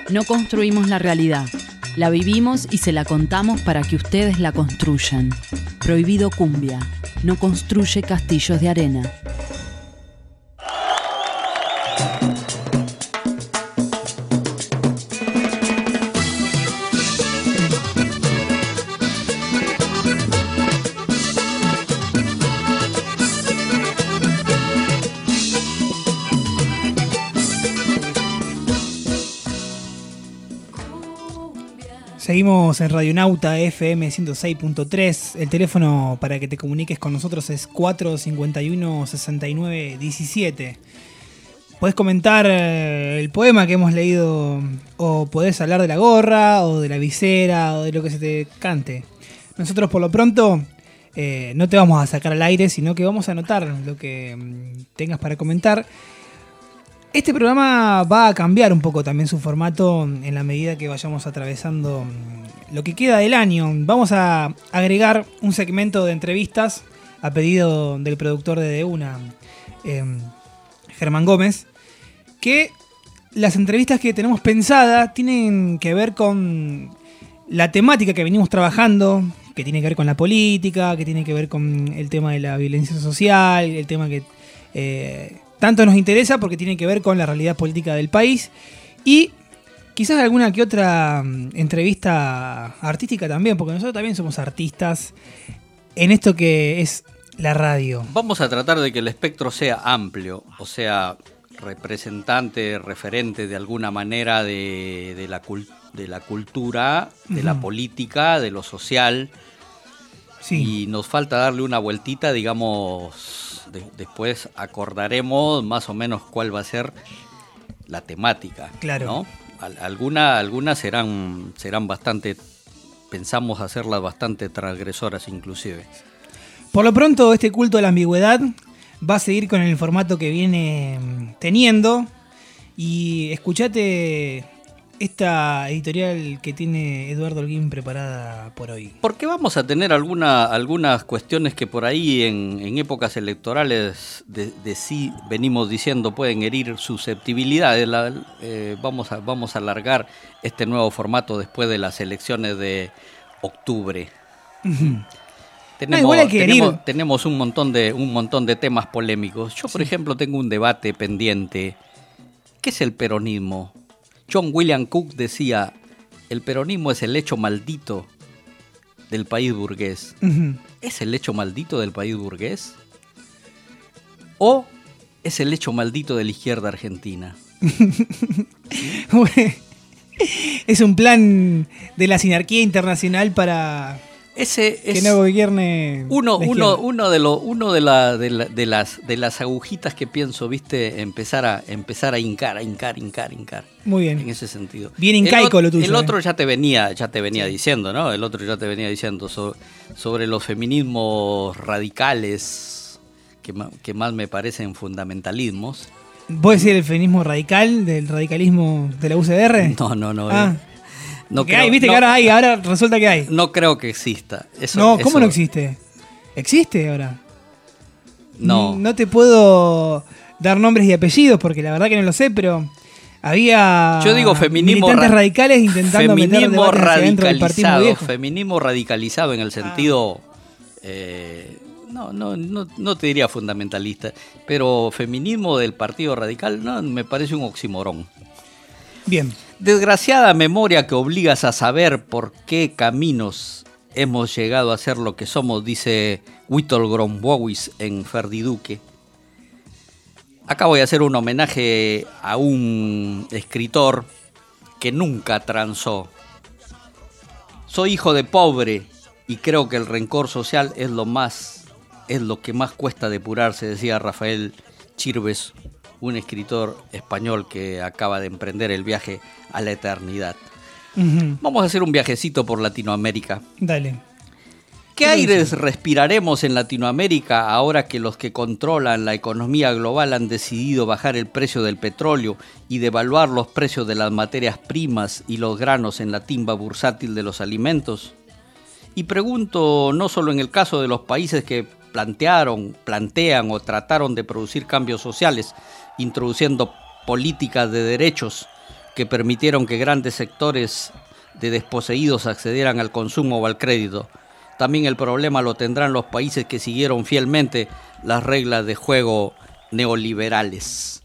No construimos la realidad. La vivimos y se la contamos para que ustedes la construyan. Prohibido Cumbia. No construye castillos de arena. Seguimos en Radionauta F M ciento seis punto tres. El teléfono para que te comuniques con nosotros es cuatro cincuenta y uno, sesenta y nueve diecisiete. Podés comentar el poema que hemos leído, o podés hablar de la gorra, o de la visera, o de lo que se te cante. Nosotros por lo pronto eh, no te vamos a sacar al aire, sino que vamos a anotar lo que mm, tengas para comentar. Este programa va a cambiar un poco también su formato en la medida que vayamos atravesando lo que queda del año. Vamos a agregar un segmento de entrevistas a pedido del productor de De Una, eh, Germán Gómez, que las entrevistas que tenemos pensadas tienen que ver con la temática que venimos trabajando, que tiene que ver con la política, que tiene que ver con el tema de la violencia social, el tema que... Eh, tanto nos interesa porque tiene que ver con la realidad política del país y quizás alguna que otra entrevista artística también, porque nosotros también somos artistas en esto que es la radio. Vamos a tratar de que el espectro sea amplio, o sea, representante, referente de alguna manera de, de, la, cult, de la cultura, de uh-huh. la política, de lo social. Sí. Y nos falta darle una vueltita, digamos... De, después acordaremos más o menos cuál va a ser la temática. Claro. ¿no? Al, alguna, algunas serán, serán bastante, pensamos hacerlas bastante transgresoras inclusive. Por lo pronto este culto a la ambigüedad va a seguir con el formato que viene teniendo y escuchate esta editorial que tiene Eduardo Holguín preparada por hoy. Porque vamos a tener alguna, algunas cuestiones que por ahí en, en épocas electorales de, de sí venimos diciendo pueden herir susceptibilidades. La, eh, vamos, a, vamos a alargar este nuevo formato después de las elecciones de octubre. Uh-huh. Tenemos, no, tenemos, tenemos un montón de, un montón de temas polémicos. Yo, por sí. ejemplo, tengo un debate pendiente. ¿Qué es el peronismo? John William Cook decía, el peronismo es el hecho maldito del país burgués. Uh-huh. ¿Es el hecho maldito del país burgués? ¿O es el hecho maldito de la izquierda argentina? Es un plan de la sinarquía internacional para... Ese es que no gobierne uno, uno, uno de los uno de, la, de, la, de las de las agujitas que pienso, viste, empezar a empezar a hincar, a hincar, hincar, hincar. Muy bien. En ese sentido. Bien incaico el, lo tuyo. El otro eh. ya te venía, ya te venía sí. diciendo, ¿no? El otro ya te venía diciendo sobre, sobre los feminismos radicales que, que más me parecen fundamentalismos. ¿Vos decís el feminismo radical, del radicalismo de la U C R? No, no, no. Ah. Eh. No creo, hay, viste no, que ahora hay, ahora resulta que hay. No creo que exista. Eso, no, ¿cómo eso... no existe? ¿Existe ahora? No. No te puedo dar nombres y apellidos porque la verdad que no lo sé, pero había Yo digo feminismo militantes ra- radicales intentando meter debates hacia dentro del partido viejo. Feminismo radicalizado en el sentido, ah. eh, no, no, no, no te diría fundamentalista, pero feminismo del partido radical no, me parece un oxímoron. Bien. Desgraciada memoria que obligas a saber por qué caminos hemos llegado a ser lo que somos, dice Whittle Grombowis en Ferdiduque. Acá voy a hacer un homenaje a un escritor que nunca transó. Soy hijo de pobre y creo que el rencor social es lo más, es lo que más cuesta depurarse, decía Rafael Chirves, un escritor español que acaba de emprender el viaje a la eternidad. Uh-huh. Vamos a hacer un viajecito por Latinoamérica. Dale. ¿Qué aires respiraremos en Latinoamérica ahora que los que controlan la economía global han decidido bajar el precio del petróleo y devaluar los precios de las materias primas y los granos en la timba bursátil de los alimentos? Y pregunto, no solo en el caso de los países que plantearon, plantean o trataron de producir cambios sociales, introduciendo políticas de derechos que permitieron que grandes sectores de desposeídos accedieran al consumo o al crédito. También el problema lo tendrán los países que siguieron fielmente las reglas de juego neoliberales.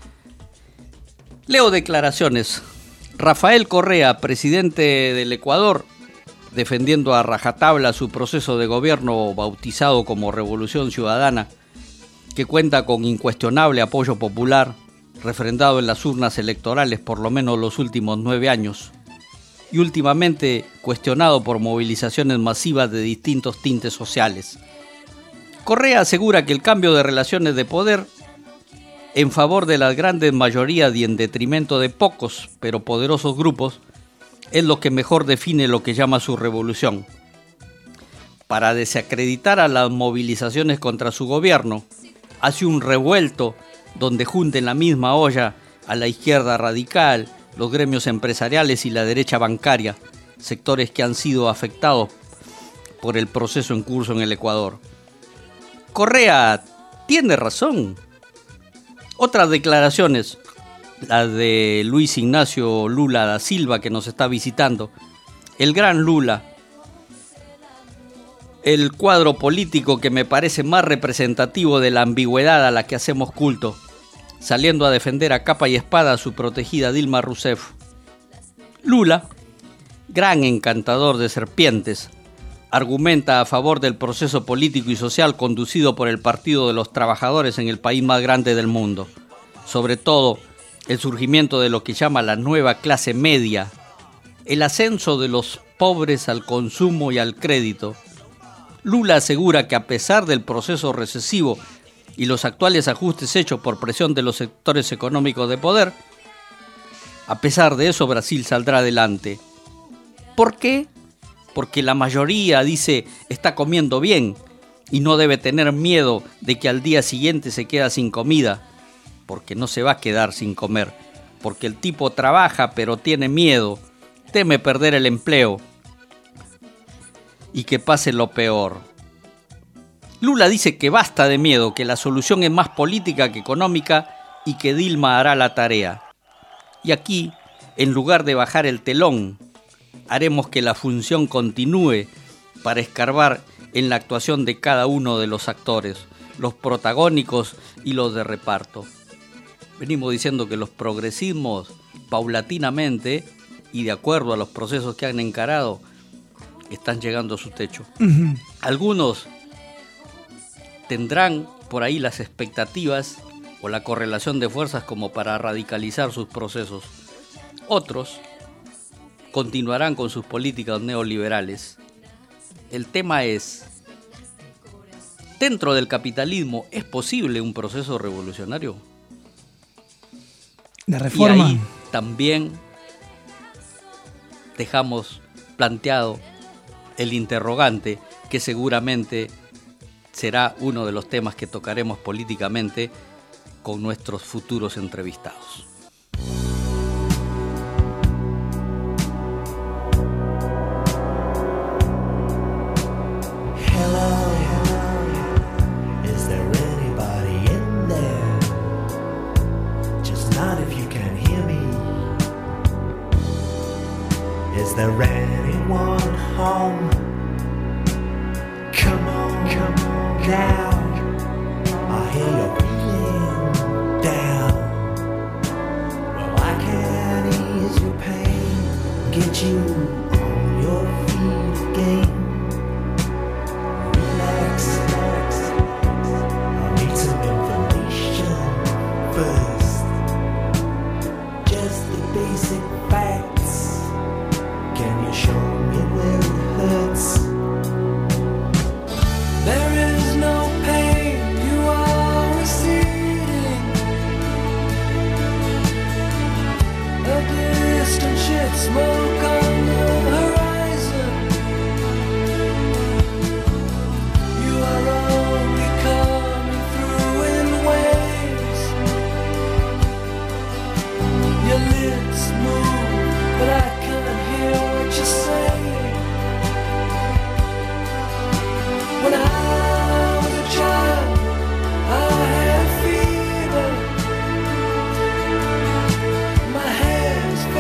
Leo declaraciones. Rafael Correa, presidente del Ecuador, defendiendo a rajatabla su proceso de gobierno bautizado como Revolución Ciudadana, que cuenta con incuestionable apoyo popular, refrendado en las urnas electorales por lo menos los últimos nueve años, y últimamente cuestionado por movilizaciones masivas de distintos tintes sociales. Correa asegura que el cambio de relaciones de poder en favor de las grandes mayorías y en detrimento de pocos pero poderosos grupos es lo que mejor define lo que llama su revolución. Para desacreditar a las movilizaciones contra su gobierno, hace un revuelto donde junta en la misma olla a la izquierda radical, los gremios empresariales y la derecha bancaria, sectores que han sido afectados por el proceso en curso en el Ecuador. Correa tiene razón. Otras declaraciones, las de Luis Ignacio Lula da Silva, que nos está visitando. El gran Lula, el cuadro político que me parece más representativo de la ambigüedad a la que hacemos culto, saliendo a defender a capa y espada a su protegida Dilma Rousseff. Lula, gran encantador de serpientes, argumenta a favor del proceso político y social conducido por el Partido de los Trabajadores en el país más grande del mundo. Sobre todo, el surgimiento de lo que llama la nueva clase media, el ascenso de los pobres al consumo y al crédito. Lula asegura que a pesar del proceso recesivo y los actuales ajustes hechos por presión de los sectores económicos de poder, a pesar de eso Brasil saldrá adelante. ¿Por qué? Porque la mayoría, dice, está comiendo bien y no debe tener miedo de que al día siguiente se queda sin comida, porque no se va a quedar sin comer, porque el tipo trabaja pero tiene miedo, teme perder el empleo y que pase lo peor. Lula dice que basta de miedo, que la solución es más política que económica y que Dilma hará la tarea. Y aquí, en lugar de bajar el telón, haremos que la función continúe para escarbar en la actuación de cada uno de los actores, los protagónicos y los de reparto. Venimos diciendo que los progresismos, paulatinamente y de acuerdo a los procesos que han encarado, están llegando a su techo. Uh-huh. Algunos tendrán por ahí las expectativas o la correlación de fuerzas como para radicalizar sus procesos. Otros continuarán con sus políticas neoliberales. El tema es, ¿dentro del capitalismo es posible un proceso revolucionario? De reforma. Y ahí también dejamos planteado el interrogante, que seguramente será uno de los temas que tocaremos políticamente con nuestros futuros entrevistados. Is there anyone home? Come on, come on now. I hear you're feeling down. Well, I can ease your pain, get you on your feet again. Relax, relax. I need some information first. Just the basic facts. Can you show me where it hurts? There is no pain, you are receding. A distant ship, smoke on the horizon. You are only coming through in waves. Your lips move, but I what you say. When I was a child, I had fever. My hands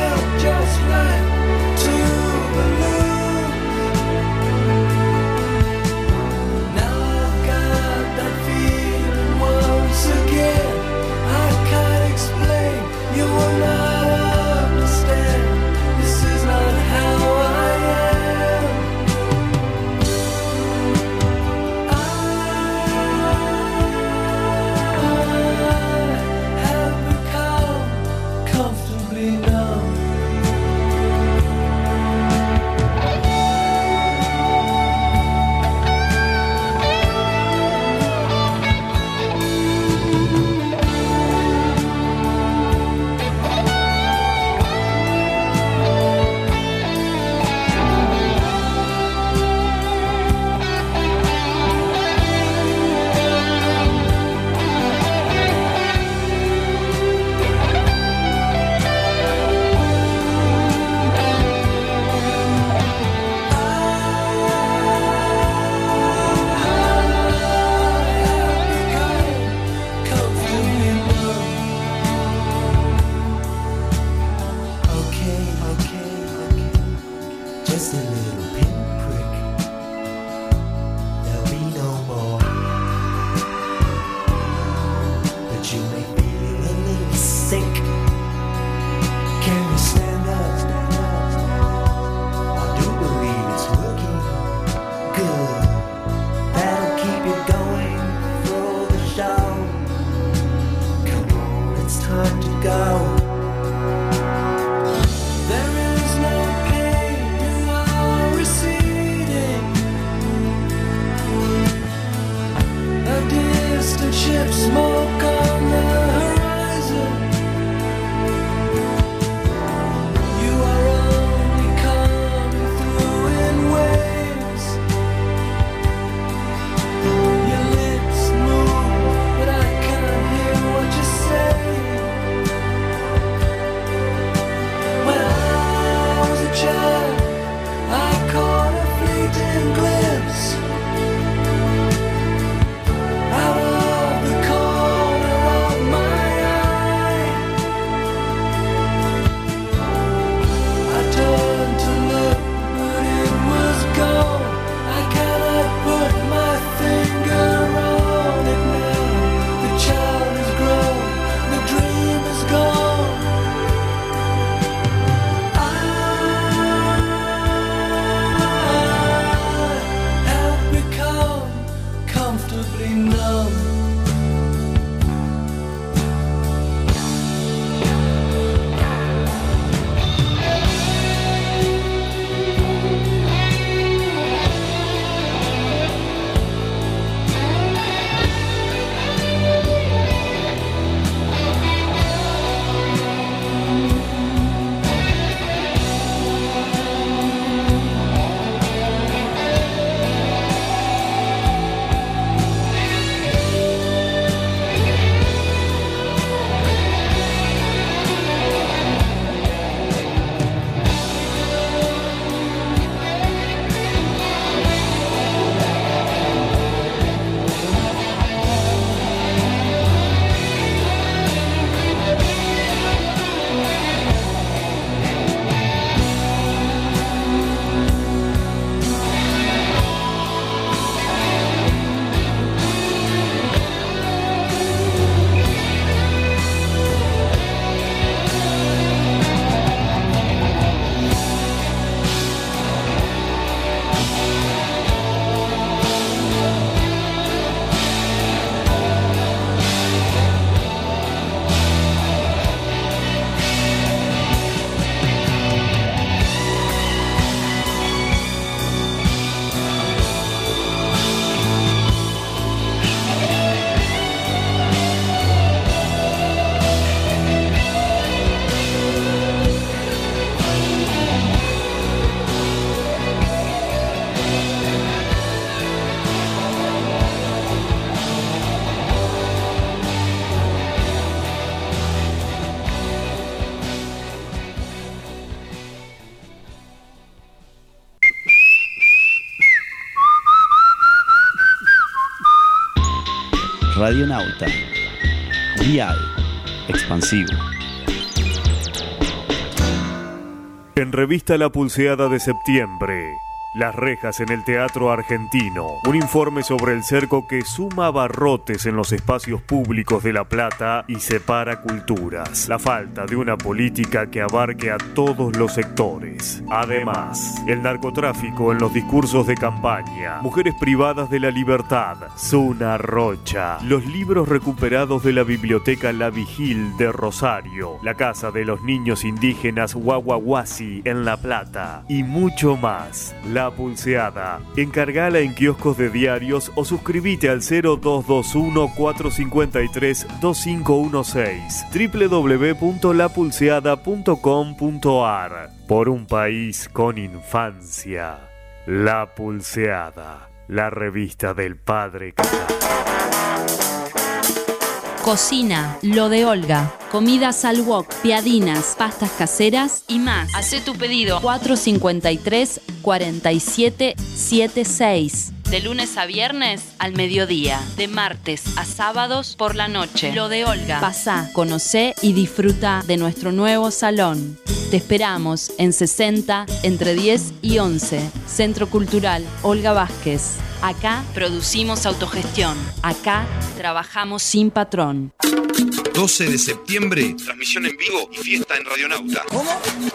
Radionauta. Dial expansivo. En Revista La Pulseada de septiembre, Las rejas en el Teatro Argentino. Un informe sobre el cerco que suma abarrotes en los espacios públicos de La Plata y separa culturas. La falta de una política que abarque a todos los sectores. Además, el narcotráfico en los discursos de campaña. Mujeres privadas de la libertad. Zuna Rocha. Los libros recuperados de la biblioteca La Vigil de Rosario. La casa de los niños indígenas Guaguaguasi en La Plata. Y mucho más. La Pulseada. Encargala en kioscos de diarios o suscríbete al cero dos dos uno, cuatro cinco tres, dos cinco uno seis. doble u doble u doble u punto la pulseada punto com punto a r. Por un país con infancia. La Pulseada. La revista del Padre Casal. Cocina, lo de Olga. Comidas al wok, piadinas, pastas caseras y más. Hacé tu pedido cuatro cinco tres, cuatro siete siete seis. De lunes a viernes al mediodía. De martes a sábados por la noche. Lo de Olga. Pasá, conocé y disfruta de nuestro nuevo salón. Te esperamos en sesenta, entre diez y once. Centro Cultural Olga Vázquez. Acá producimos autogestión. Acá trabajamos sin patrón. doce de septiembre, transmisión en vivo y fiesta en Radionauta. ¿Cómo?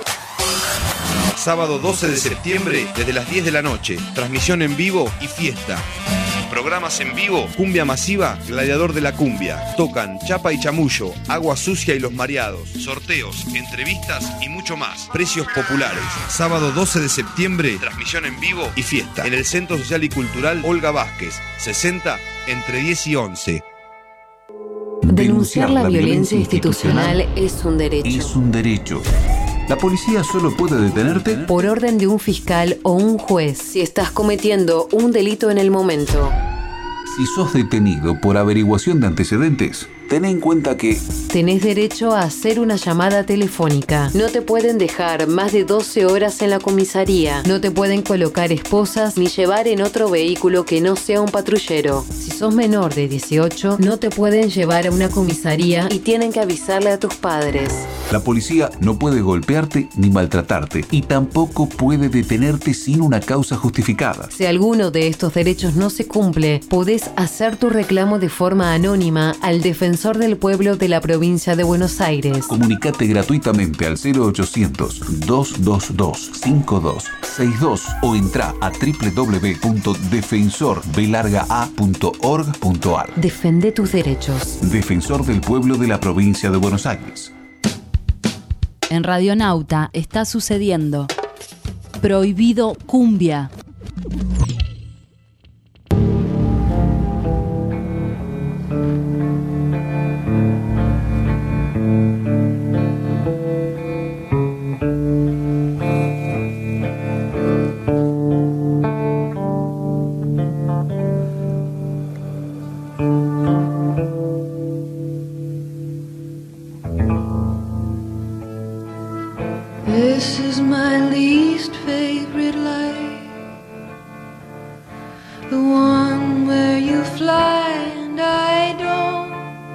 Sábado doce de septiembre, desde las diez de la noche, transmisión en vivo y fiesta. Programas en vivo, Cumbia Masiva, Gladiador de la Cumbia. Tocan Chapa y Chamullo, Agua Sucia y Los Mareados. Sorteos, entrevistas y mucho más. Precios populares. Sábado doce de septiembre, transmisión en vivo y fiesta. En el Centro Social y Cultural Olga Vázquez, sesenta, entre diez y once. Denunciar la violencia institucional es un derecho. Es un derecho. La policía solo puede detenerte por orden de un fiscal o un juez si estás cometiendo un delito en el momento. Si sos detenido por averiguación de antecedentes, ten en cuenta que tenés derecho a hacer una llamada telefónica. No te pueden dejar más de doce horas en la comisaría. No te pueden colocar esposas ni llevar en otro vehículo que no sea un patrullero. Si sos menor de dieciocho, no te pueden llevar a una comisaría y tienen que avisarle a tus padres. La policía no puede golpearte ni maltratarte y tampoco puede detenerte sin una causa justificada. Si alguno de estos derechos no se cumple, podés hacer tu reclamo de forma anónima al defensor del pueblo de la provincia de Buenos Aires. Comunicate gratuitamente al cero ochocientos, dos dos dos, cinco dos seis dos o entra a doble u doble u doble u punto defensor b larga a punto org punto a r. Defende tus derechos. Defensor del pueblo de la provincia de Buenos Aires. En Radionauta está sucediendo Prohibido Cumbia. This is my least favorite life, the one where you fly and I don't.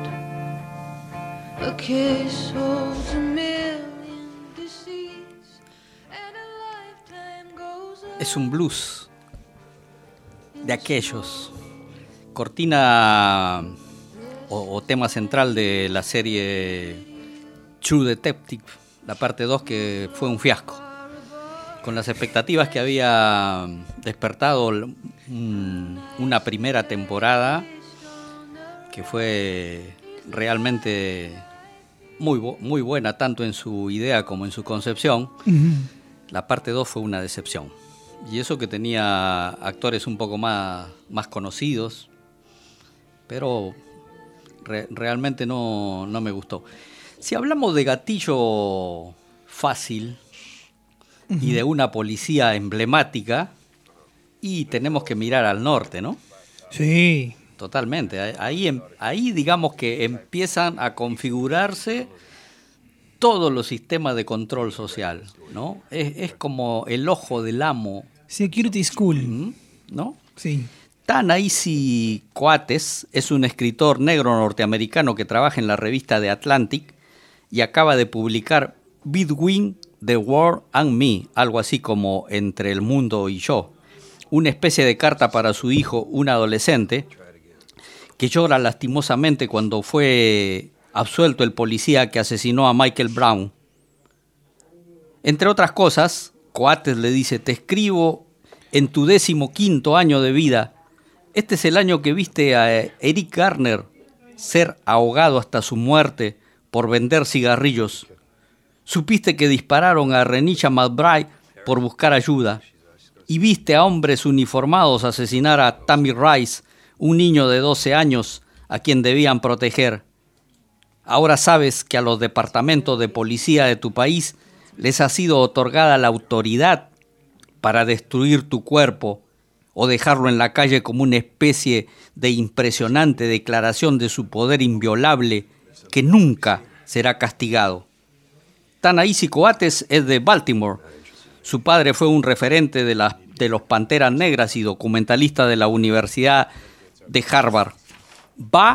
A kiss holds a million deceits and a lifetime goes on. Es un blues de aquellos. Cortina o, o tema central de la serie True Detective, la parte dos, que fue un fiasco. Con las expectativas que había despertado un, una primera temporada que fue realmente muy, muy buena, tanto en su idea como en su concepción, uh-huh. La parte dos fue una decepción. Y eso que tenía actores un poco más, más conocidos, pero re, realmente no, no me gustó. Si hablamos de gatillo fácil uh-huh. y de una policía emblemática, y tenemos que mirar al norte, ¿no? Sí. Totalmente. Ahí, ahí digamos que empiezan a configurarse todos los sistemas de control social, ¿no? Es, es como el ojo del amo. Security School. ¿No? Sí. Ta-Nehisi Coates es un escritor negro norteamericano que trabaja en la revista The Atlantic y acaba de publicar Between the World and Me, algo así como Entre el mundo y yo, una especie de carta para su hijo, un adolescente, que llora lastimosamente cuando fue absuelto el policía que asesinó a Michael Brown. Entre otras cosas, Coates le dice: te escribo en tu décimo quinto año de vida. Este es el año que viste a Eric Garner ser ahogado hasta su muerte por vender cigarrillos. Supiste que dispararon a Renisha McBride por buscar ayuda. Y viste a hombres uniformados asesinar a Tammy Rice, un niño de doce años a quien debían proteger. Ahora sabes que a los departamentos de policía de tu país les ha sido otorgada la autoridad para destruir tu cuerpo o dejarlo en la calle como una especie de impresionante declaración de su poder inviolable que nunca será castigado. Ta-Nehisi Coates es de Baltimore. Su padre fue un referente de, la, de los Panteras Negras y documentalista de la Universidad de Harvard. Va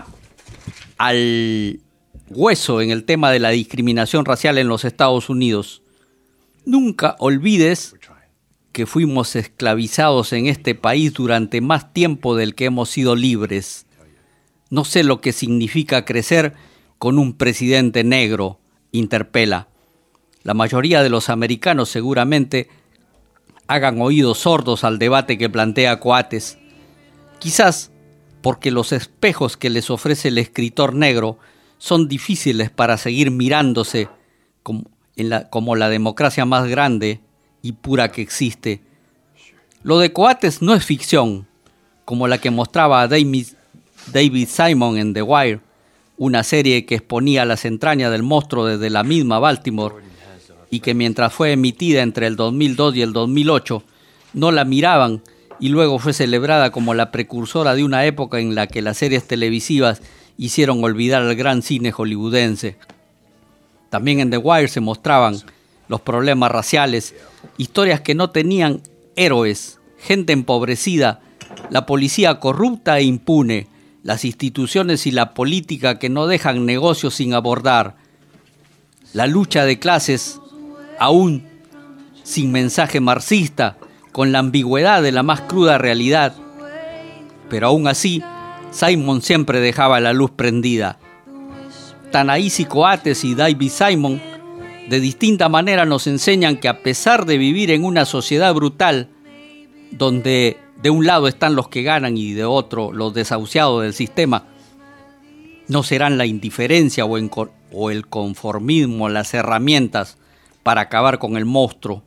al hueso en el tema de la discriminación racial en los Estados Unidos. Nunca olvides que fuimos esclavizados en este país durante más tiempo del que hemos sido libres. No sé lo que significa crecer con un presidente negro, interpela. La mayoría de los americanos seguramente hagan oídos sordos al debate que plantea Coates. Quizás porque los espejos que les ofrece el escritor negro son difíciles para seguir mirándose como, en la, como la democracia más grande y pura que existe. Lo de Coates no es ficción, como la que mostraba a David, David Simon en The Wire, una serie que exponía las entrañas del monstruo desde la misma Baltimore y que mientras fue emitida entre el dos mil dos y el dos mil ocho no la miraban y luego fue celebrada como la precursora de una época en la que las series televisivas hicieron olvidar al gran cine hollywoodense. También en The Wire se mostraban los problemas raciales, historias que no tenían héroes, gente empobrecida, la policía corrupta e impune, las instituciones y la política que no dejan negocios sin abordar, la lucha de clases aún sin mensaje marxista, con la ambigüedad de la más cruda realidad. Pero aún así, Simon siempre dejaba la luz prendida. Ta-Nehisi Coates y David Simon de distinta manera nos enseñan que a pesar de vivir en una sociedad brutal, donde de un lado están los que ganan y de otro los desahuciados del sistema, no serán la indiferencia o, en, o el conformismo las herramientas para acabar con el monstruo.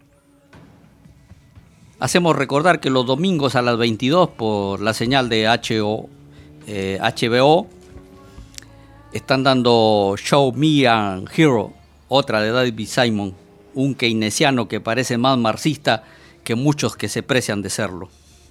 Hacemos recordar que los domingos a las veintidós por la señal de H O, eh, H B O están dando Show Me an Hero, otra de David Simon, un keynesiano que parece más marxista que muchos que se precian de serlo.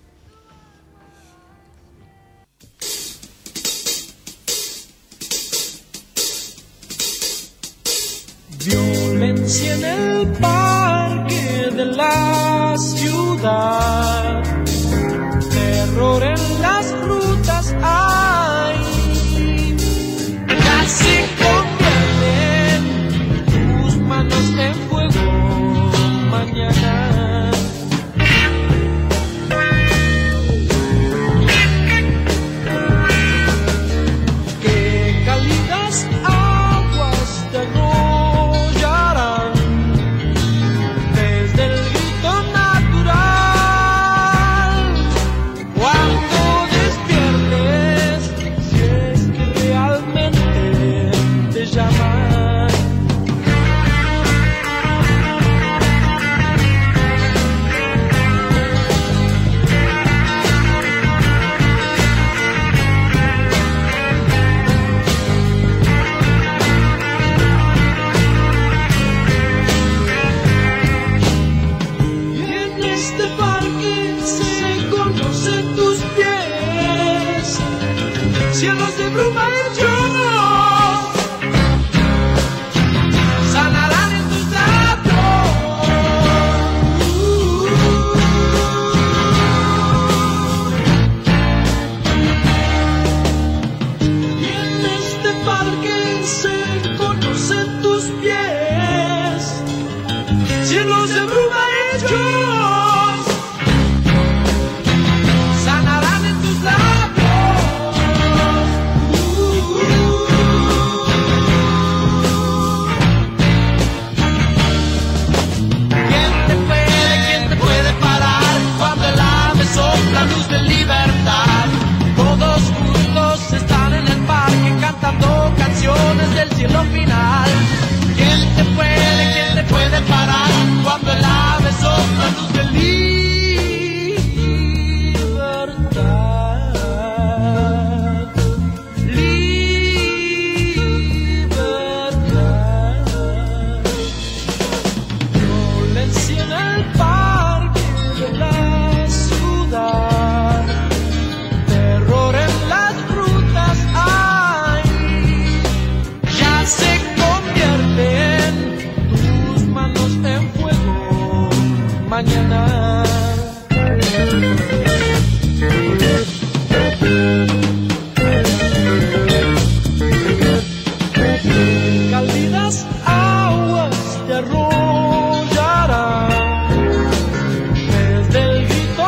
Violencia en el parque de la ciudad, terror en las rutas, ay, casi convierten tus manos en fuego mañana. Qué cálidas aguas te arrollarán mañana. Cálidas aguas te arrullarán desde el grito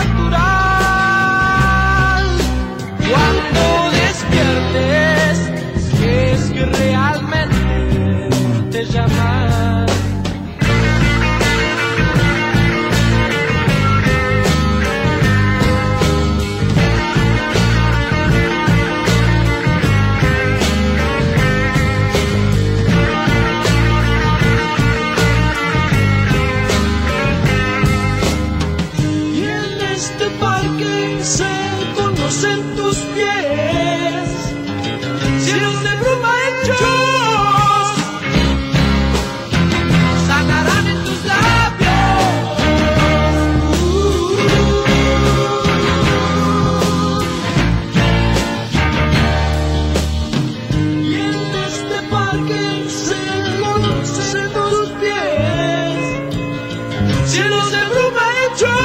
natural. Cuando despiertes, si es que realmente te llaman. Se conocen tus pies, cielos de bruma hechos, sanarán en tus labios. Y en este parque se conocen tus pies, cielos de bruma hechos.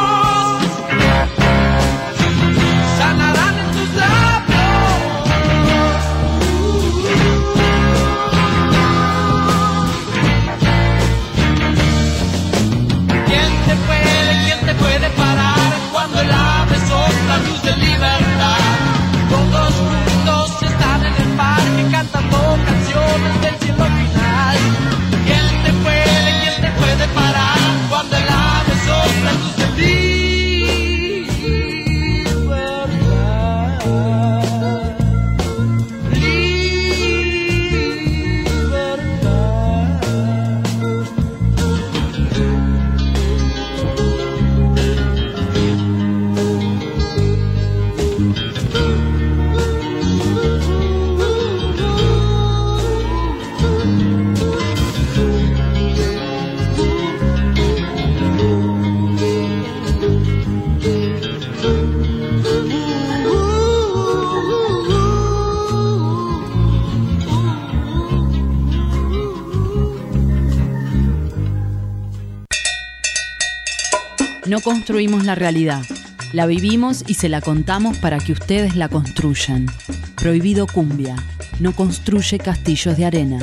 No construimos la realidad, la vivimos y se la contamos para que ustedes la construyan. Prohibido Cumbia, no construye castillos de arena.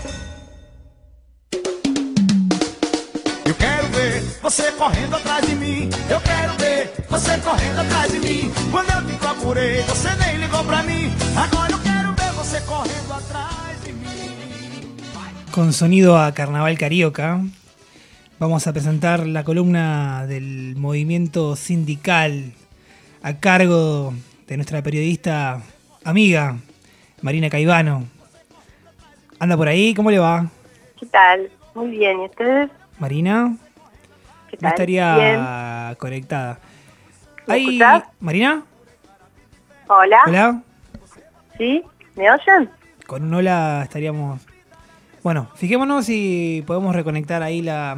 Eu quero ver você correndo atrás de mim. Eu quero ver você correndo atrás de mim. Quando eu te procurei, você nem ligou pra mim. Agora eu quero ver você correndo atrás de mí. Con sonido a Carnaval Carioca, vamos a presentar la columna del movimiento sindical a cargo de nuestra periodista amiga Marina Caivano. ¿Anda por ahí? ¿Cómo le va? ¿Qué tal? Muy bien, ¿y ustedes? Marina, ¿Qué no tal? estaría Bien. conectada. ¿Me Ahí, escuchás? Marina. Hola. Hola. ¿Sí? ¿Me oyen? Con un hola estaríamos... Bueno, fijémonos si podemos reconectar ahí la,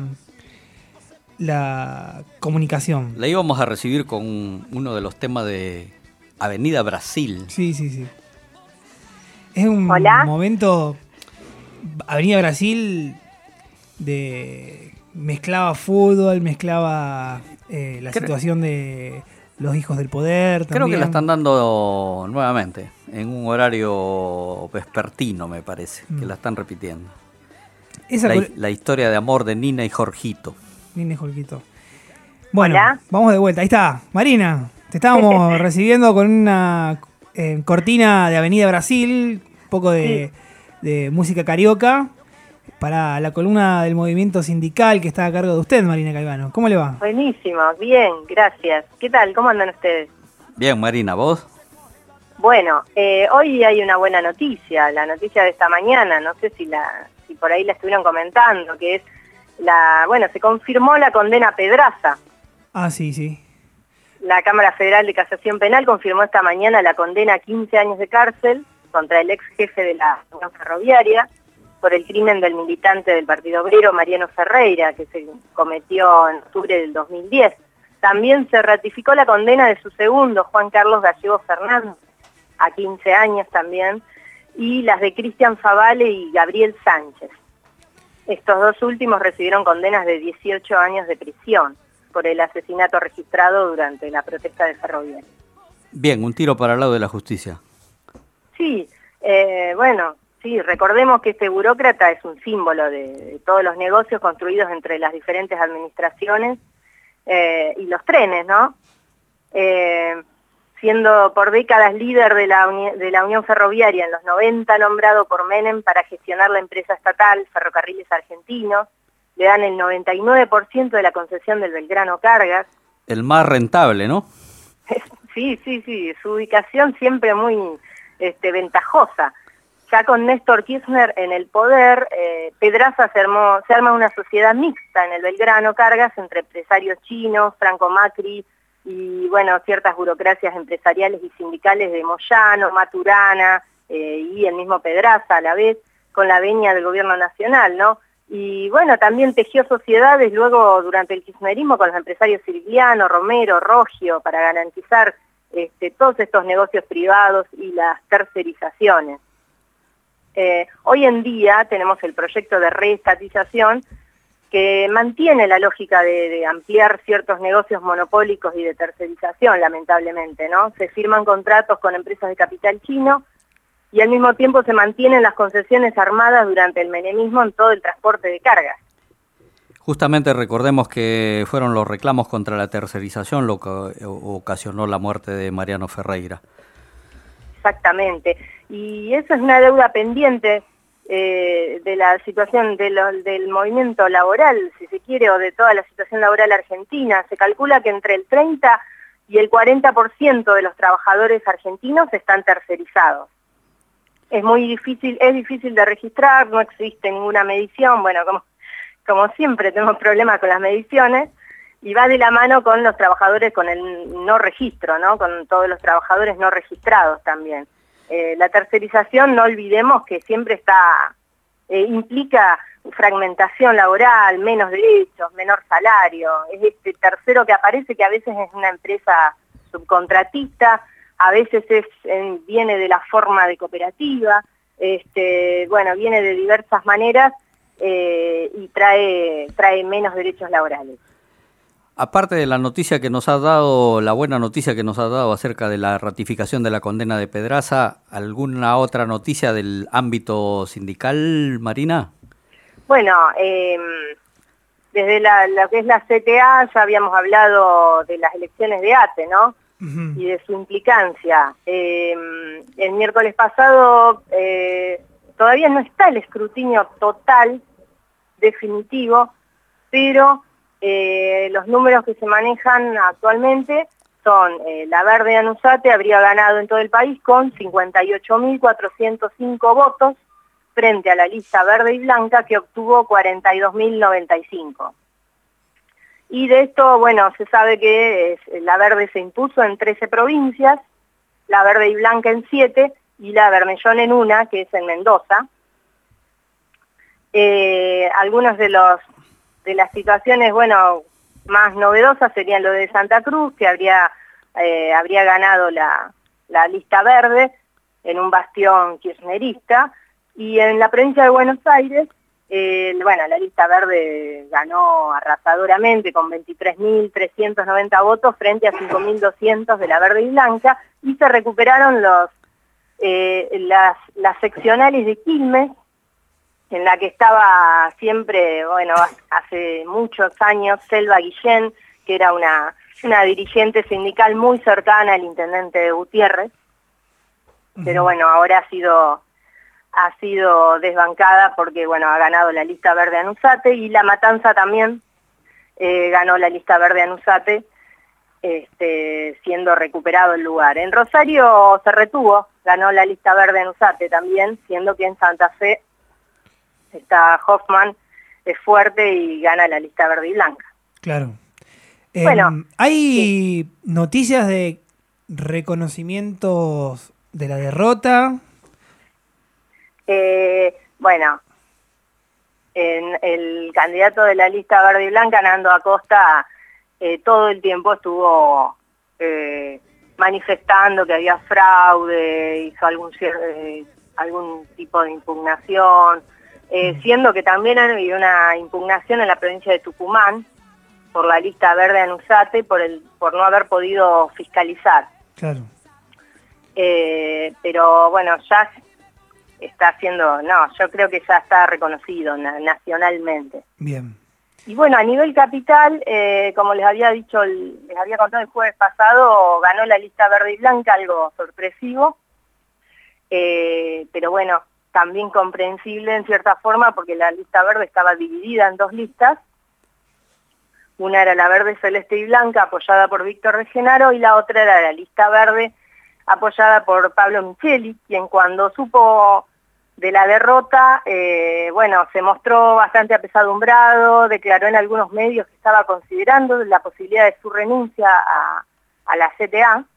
la comunicación. La íbamos a recibir con uno de los temas de Avenida Brasil. Sí, sí, sí. Es un Hola. momento... Avenida Brasil de mezclaba fútbol, mezclaba eh, la Creo- situación de los hijos del poder. Creo que también. la están dando nuevamente, en un horario vespertino, me parece, que Mm. la están repitiendo. Esa la, col- la historia de amor de Nina y Jorgito. Nina y Jorgito. Bueno, vamos de vuelta. Ahí está, Marina. Te estábamos recibiendo con una eh, cortina de Avenida Brasil, un poco de, de música carioca, para la columna del movimiento sindical que está a cargo de usted, Marina Caivano. ¿Cómo le va? Buenísimo, bien, gracias. ¿Qué tal? ¿Cómo andan ustedes? Bien, Marina, ¿vos? Bueno, eh, hoy hay una buena noticia, la noticia de esta mañana, no sé si la si por ahí la estuvieron comentando, que es la, bueno, se confirmó la condena a Pedraza. Ah, sí, sí. La Cámara Federal de Casación Penal confirmó esta mañana la condena a quince años de cárcel contra el ex jefe de la Unión Ferroviaria por el crimen del militante del Partido Obrero Mariano Ferreira, que se cometió en octubre del dos mil diez. También se ratificó la condena de su segundo, Juan Carlos Gallego Fernández, a quince años también, y las de Cristian Favale y Gabriel Sánchez. Estos dos últimos recibieron condenas de dieciocho años de prisión por el asesinato registrado durante la protesta de Ferroviaria. Bien, un tiro para el lado de la justicia. Sí, eh, bueno, sí, recordemos que este burócrata es un símbolo de, de todos los negocios construidos entre las diferentes administraciones eh, y los trenes, ¿no? Eh, siendo por décadas líder de la, uni de la Unión Ferroviaria en los noventa, nombrado por Menem para gestionar la empresa estatal Ferrocarriles Argentinos, le dan el noventa y nueve por ciento de la concesión del Belgrano Cargas. El más rentable, ¿no? Sí, sí, sí, su ubicación siempre muy este, ventajosa. Ya con Néstor Kirchner en el poder, eh, Pedraza se, armó, se arma una sociedad mixta en el Belgrano Cargas entre empresarios chinos, Franco Macri y, bueno, ciertas burocracias empresariales y sindicales de Moyano, Maturana eh, y el mismo Pedraza a la vez, con la venia del gobierno nacional, ¿no? Y, bueno, también tejió sociedades luego durante el kirchnerismo con los empresarios Sirigliano, Romero, Roggio, para garantizar este, todos estos negocios privados y las tercerizaciones. Eh, hoy en día tenemos el proyecto de reestatización que mantiene la lógica de, de ampliar ciertos negocios monopólicos y de tercerización, lamentablemente, ¿no? Se firman contratos con empresas de capital chino y al mismo tiempo se mantienen las concesiones armadas durante el menemismo en todo el transporte de cargas. Justamente recordemos que fueron los reclamos contra la tercerización lo que ocasionó la muerte de Mariano Ferreira. Exactamente. Y eso es una deuda pendiente eh, de la situación de lo, del movimiento laboral, si se quiere, o de toda la situación laboral argentina. Se calcula que entre el treinta y el cuarenta por ciento de los trabajadores argentinos están tercerizados. Es muy difícil, es difícil de registrar, no existe ninguna medición, bueno, como, como siempre tenemos problemas con las mediciones, y va de la mano con los trabajadores, con el no registro, ¿no? Con todos los trabajadores no registrados también. Eh, la tercerización, no olvidemos que siempre está, eh, implica fragmentación laboral, menos derechos, menor salario, es este tercero que aparece que a veces es una empresa subcontratista, a veces es, en, viene de la forma de cooperativa, este, bueno, viene de diversas maneras eh, y trae, trae menos derechos laborales. Aparte de la noticia que nos ha dado, la buena noticia que nos ha dado acerca de la ratificación de la condena de Pedraza, ¿alguna otra noticia del ámbito sindical, Marina? Bueno, eh, desde la, lo que es la C T A ya habíamos hablado de las elecciones de ATE, ¿no? Uh-huh. Y de su implicancia. Eh, el miércoles pasado eh, todavía no está el escrutinio total, definitivo, pero eh, los números que se manejan actualmente son, eh, la Verde Anusate habría ganado en todo el país con cincuenta y ocho mil cuatrocientos cinco votos frente a la lista Verde y Blanca que obtuvo cuarenta y dos mil noventa y cinco. Y de esto, bueno, se sabe que es, la Verde se impuso en trece provincias, la Verde y Blanca en siete y la Bermellón en una, que es en Mendoza. Eh, algunos de los de las situaciones, bueno, más novedosas serían lo de Santa Cruz, que habría, eh, habría ganado la, la lista Verde en un bastión kirchnerista, y en la provincia de Buenos Aires, Eh, bueno, la lista Verde ganó arrasadoramente con veintitrés mil trescientos noventa votos frente a cinco mil doscientos de la Verde y Blanca, y se recuperaron los eh, las, las seccionales de Quilmes, en la que estaba siempre, bueno, hace muchos años, Selva Guillén, que era una, una dirigente sindical muy cercana al intendente de Gutiérrez, pero bueno, ahora ha sido... ha sido desbancada porque, bueno, ha ganado la lista Verde Anusate, y La Matanza también eh, ganó la lista Verde Anusate, este, siendo recuperado el lugar. En Rosario se retuvo, ganó la lista Verde Anusate también, siendo que en Santa Fe está Hoffman, es fuerte y gana la lista Verde y Blanca. Claro. Eh, bueno, ¿hay sí. noticias de reconocimientos de la derrota? Eh, bueno, en el candidato de la lista Verde y Blanca, Nando Acosta, eh, todo el tiempo estuvo eh, manifestando que había fraude, hizo algún, eh, algún tipo de impugnación, eh, mm. siendo que también hay una impugnación en la provincia de Tucumán por la lista verde Anusate por, el, por no haber podido fiscalizar. Claro. Eh, pero bueno, ya está haciendo, no, yo creo que ya está reconocido na nacionalmente. Bien. Y bueno, a nivel capital, eh, como les había dicho, el, les había contado el jueves pasado, ganó la lista verde y blanca, algo sorpresivo, eh, pero bueno, también comprensible en cierta forma porque la lista verde estaba dividida en dos listas. Una era la verde, celeste y blanca, apoyada por Víctor de Genaro, y la otra era la lista verde, apoyada por Pablo Micheli, quien cuando supo de la derrota, eh, bueno, se mostró bastante apesadumbrado, declaró en algunos medios que estaba considerando la posibilidad de su renuncia a, a la C T A,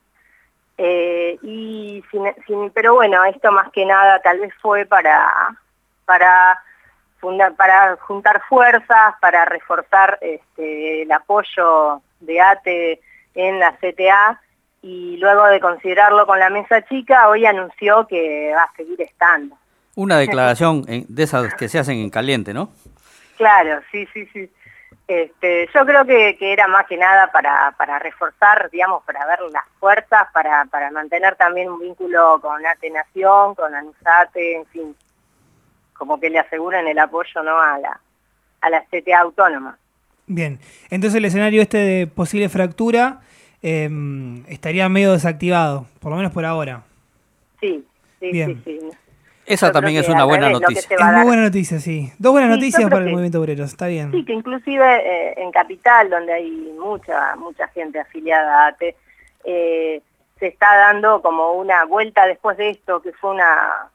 eh, y sin, sin, pero bueno, esto más que nada tal vez fue para, para, fundar, para juntar fuerzas, para reforzar este, el apoyo de ATE en la C T A, y luego de considerarlo con la mesa chica, hoy anunció que va a seguir estando. Una declaración en, de esas que se hacen en caliente, ¿no? Claro, sí, sí, sí. Este, yo creo que, que era más que nada para, para reforzar, digamos, para ver las fuerzas, para, para mantener también un vínculo con ATE Nación, con ANUSATE, en fin, como que le aseguren el apoyo, ¿no?, a la, a la C T A autónoma. Bien, entonces el escenario este de posible fractura Eh, estaría medio desactivado, por lo menos por ahora. Sí, sí, Bien. sí, sí. Esa Yo también es creo que una al buena revés, lo que noticia. se va a Es muy dar- buena noticia, sí. Dos buenas Sí, noticias yo creo para el que- movimiento obrero, está bien. Sí, que inclusive eh, en Capital, donde hay mucha mucha gente afiliada a ATE, eh, se está dando como una vuelta después de esto, que fue una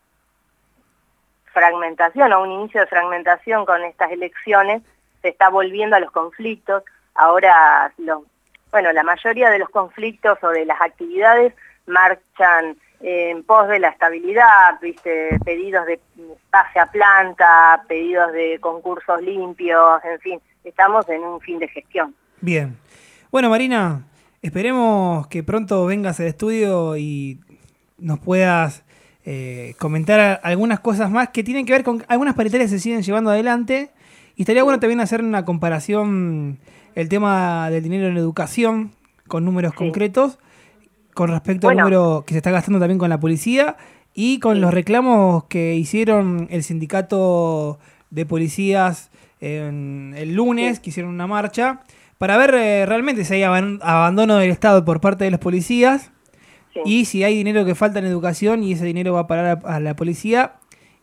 fragmentación o un inicio de fragmentación con estas elecciones, se está volviendo a los conflictos. Ahora, los, bueno, la mayoría de los conflictos o de las actividades marchan en pos de la estabilidad, viste, pedidos de pase a planta, pedidos de concursos limpios, en fin, estamos en un fin de gestión. Bien. Bueno, Marina, esperemos que pronto vengas al estudio y nos puedas eh, comentar algunas cosas más que tienen que ver con algunas paritarias que se siguen llevando adelante. Y estaría bueno también hacer una comparación, el tema del dinero en educación, con números sí. concretos, con respecto bueno. al número que se está gastando también con la policía y con sí. los reclamos que hicieron el sindicato de policías en el lunes, sí. que hicieron una marcha, para ver eh, realmente si hay abandono del Estado por parte de los policías sí. y si hay dinero que falta en educación y ese dinero va a parar a, a la policía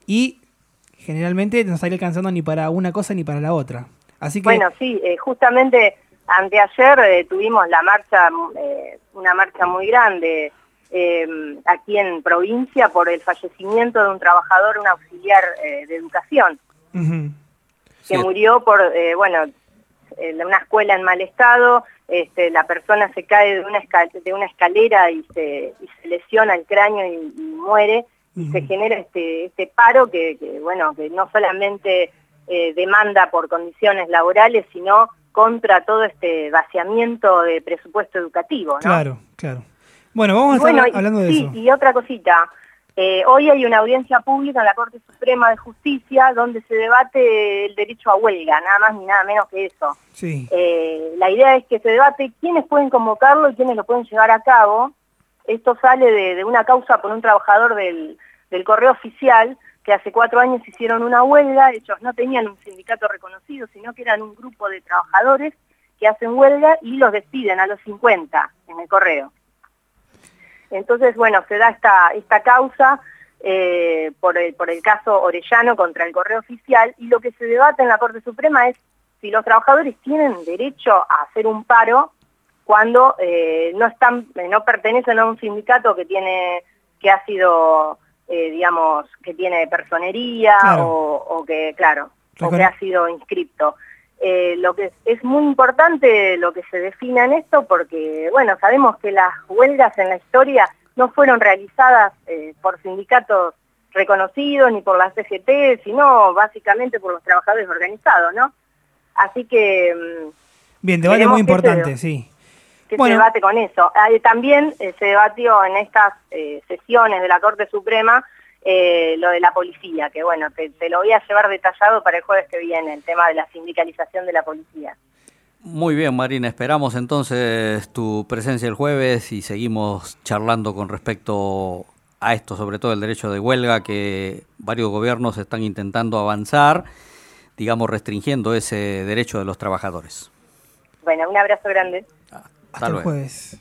y generalmente no estaría alcanzando ni para una cosa ni para la otra. Así que bueno, sí, eh, justamente anteayer eh, tuvimos la marcha, eh, una marcha muy grande eh, aquí en provincia por el fallecimiento de un trabajador, un auxiliar eh, de educación, uh-huh. que sí. murió por, eh, bueno, en una escuela en mal estado, este, la persona se cae de una, escal de una escalera y se, y se lesiona el cráneo y, y muere, uh-huh. y se genera este, este paro que, que, bueno, que no solamente eh, demanda por condiciones laborales, sino contra todo este vaciamiento de presupuesto educativo, ¿no? Claro, claro. Bueno, vamos a estar bueno, hablando de sí, eso. Y otra cosita, eh, hoy hay una audiencia pública en la Corte Suprema de Justicia donde se debate el derecho a huelga, nada más ni nada menos que eso. Sí. Eh, la idea es que se debate quiénes pueden convocarlo y quiénes lo pueden llevar a cabo. Esto sale de, de una causa por un trabajador del, del Correo Oficial, que hace cuatro años hicieron una huelga. Ellos no tenían un sindicato reconocido, sino que eran un grupo de trabajadores que hacen huelga y los despiden a los cincuenta en el correo. Entonces, bueno, se da esta, esta causa eh, por, el, por el caso Orellano contra el Correo Oficial, y lo que se debate en la Corte Suprema es si los trabajadores tienen derecho a hacer un paro cuando eh, no están, no pertenecen a un sindicato que tiene, que ha sido... Eh, digamos, que tiene personería, claro. o, o que, claro, Record- o que ha sido inscripto. Eh, lo que es, es muy importante lo que se defina en esto porque, bueno, sabemos que las huelgas en la historia no fueron realizadas eh, por sindicatos reconocidos ni por la C G T, sino básicamente por los trabajadores organizados, ¿no? Así que... Bien, debate muy importante, se, sí. que bueno. se debate con eso. Eh, también eh, se debatió en estas eh, sesiones de la Corte Suprema eh, lo de la policía, que bueno, te, te lo voy a llevar detallado para el jueves que viene, el tema de la sindicalización de la policía. Muy bien, Marina, esperamos entonces tu presencia el jueves y seguimos charlando con respecto a esto, sobre todo el derecho de huelga, que varios gobiernos están intentando avanzar, digamos, restringiendo ese derecho de los trabajadores. Bueno, un abrazo grande. Hasta, Hasta el luego. jueves.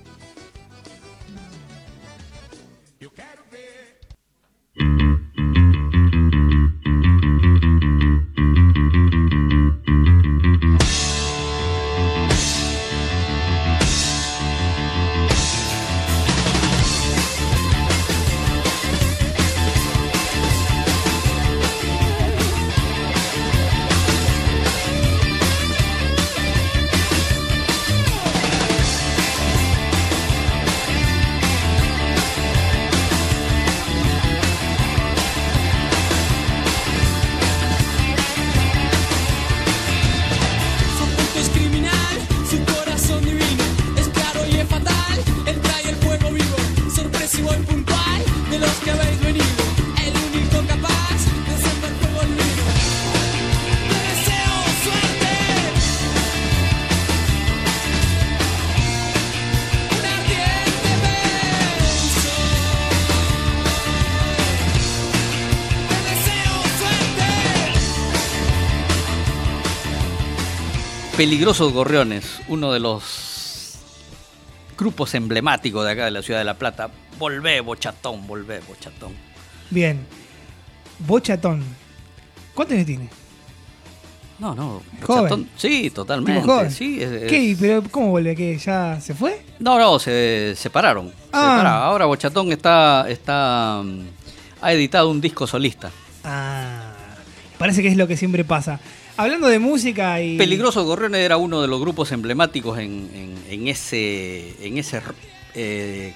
Peligrosos Gorriones, uno de los grupos emblemáticos de acá de la ciudad de La Plata. Volvé, bochatón, volvé, bochatón. Bien. Bochatón. ¿Cuántos años tiene? No, no. Joven. Bochatón, sí, totalmente. ¿Tipo joven? Sí, es- ¿Qué? es- ¿Pero cómo vuelve? ¿Qué? ¿Ya se fue? No, no, se separaron. Se Ah. separaron. Ahora Bochatón está, está, mm, ha editado un disco solista. Ah, parece que es lo que siempre pasa. Hablando de música y... Peligrosos Gorriones era uno de los grupos emblemáticos en, en- en ese, en ese eh,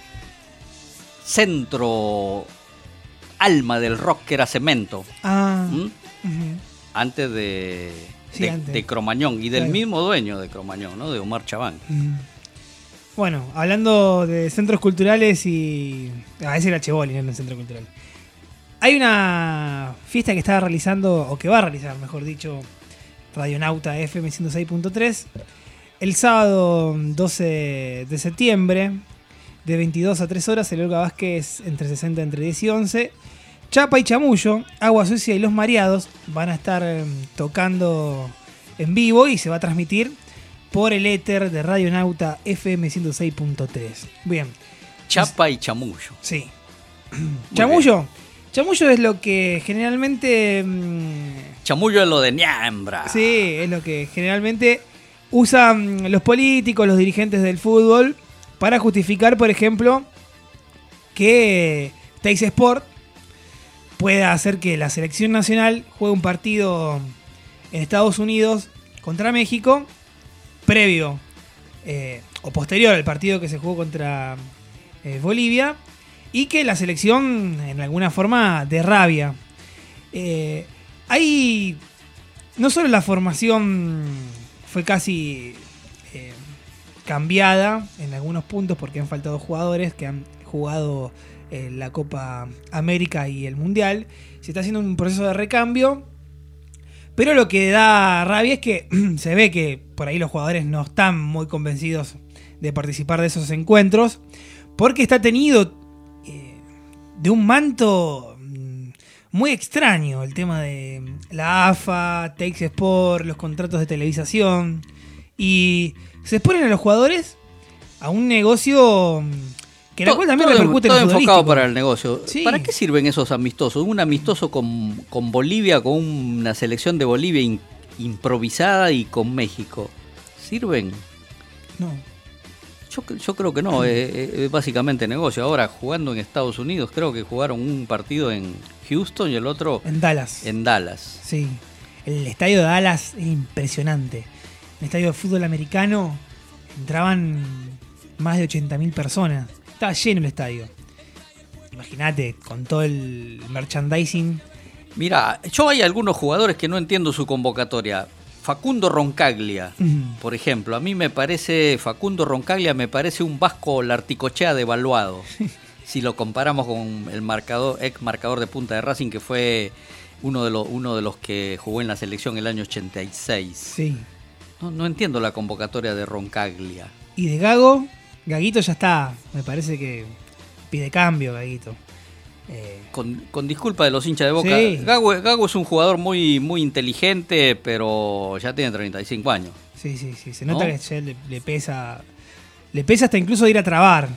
centro alma del rock que era Cemento. Ah. ¿Mm? Ujú. Antes de, Sí, de, antes. de Cromañón y del Claro. mismo dueño de Cromañón, ¿no? De Omar Chabán. Mm. Bueno, hablando de centros culturales y... Ah, ese era Cheboli, no era un centro cultural. Hay una fiesta que estaba realizando, o que va a realizar, mejor dicho, Radionauta F M ciento seis punto tres, el sábado doce de septiembre, de veintidós a tres horas, el Olga Vázquez entre sesenta, entre diez y once. Chapa y Chamullo, Agua Sucia y Los Mareados van a estar eh, tocando en vivo y se va a transmitir por el éter de Radionauta F M ciento seis punto tres. Bien. Chapa y Chamullo. Sí. Chamullo. Chamullo es lo que generalmente... mm, Chamullo es lo de Ñambra. Sí, es lo que generalmente usan los políticos, los dirigentes del fútbol, para justificar, por ejemplo, que Teis Sport pueda hacer que la selección nacional juegue un partido en Estados Unidos contra México, previo eh, o posterior al partido que se jugó contra eh, Bolivia, y que la selección en alguna forma derrabia. Eh, hay no solo la formación fue casi eh, cambiada en algunos puntos porque han faltado jugadores que han jugado eh, la Copa América y el Mundial, se está haciendo un proceso de recambio, pero lo que da rabia es que se ve que por ahí los jugadores no están muy convencidos de participar de esos encuentros porque está tenido eh, de un manto muy extraño el tema de la A F A, Teis Sport, los contratos de televisación, y se exponen a los jugadores a un negocio que en el cual también todo, repercute en todo lo enfocado futbolístico. para el negocio. Sí. ¿Para qué sirven esos amistosos? Un amistoso con, con Bolivia, con una selección de Bolivia in- improvisada y con México. ¿Sirven? No. Yo, yo creo que no, es, es básicamente negocio. Ahora, jugando en Estados Unidos, creo que jugaron un partido en Houston y el otro En Dallas. en Dallas. Sí. El estadio de Dallas es impresionante. El estadio de fútbol americano entraban más de ochenta mil personas. Estaba lleno el estadio. Imagínate, con todo el merchandising. Mira, yo hay algunos jugadores que no entiendo su convocatoria. Facundo Roncaglia, Mm. por ejemplo, a mí me parece, Facundo Roncaglia me parece un Vasco Larticochea devaluado. si lo comparamos con el marcador, ex marcador de punta de Racing, que fue uno de los, uno de los que jugó en la selección el año ochenta y seis. Sí. No, no entiendo la convocatoria de Roncaglia. Y de Gago, Gaguito ya está, me parece que pide cambio, Gaguito. Eh, con, con disculpa de los hinchas de Boca, sí. Gago, Gago es un jugador muy, muy inteligente, pero ya tiene treinta y cinco años. Sí, sí, sí, se nota ¿No? que ya le, le pesa, le pesa hasta incluso ir a trabar,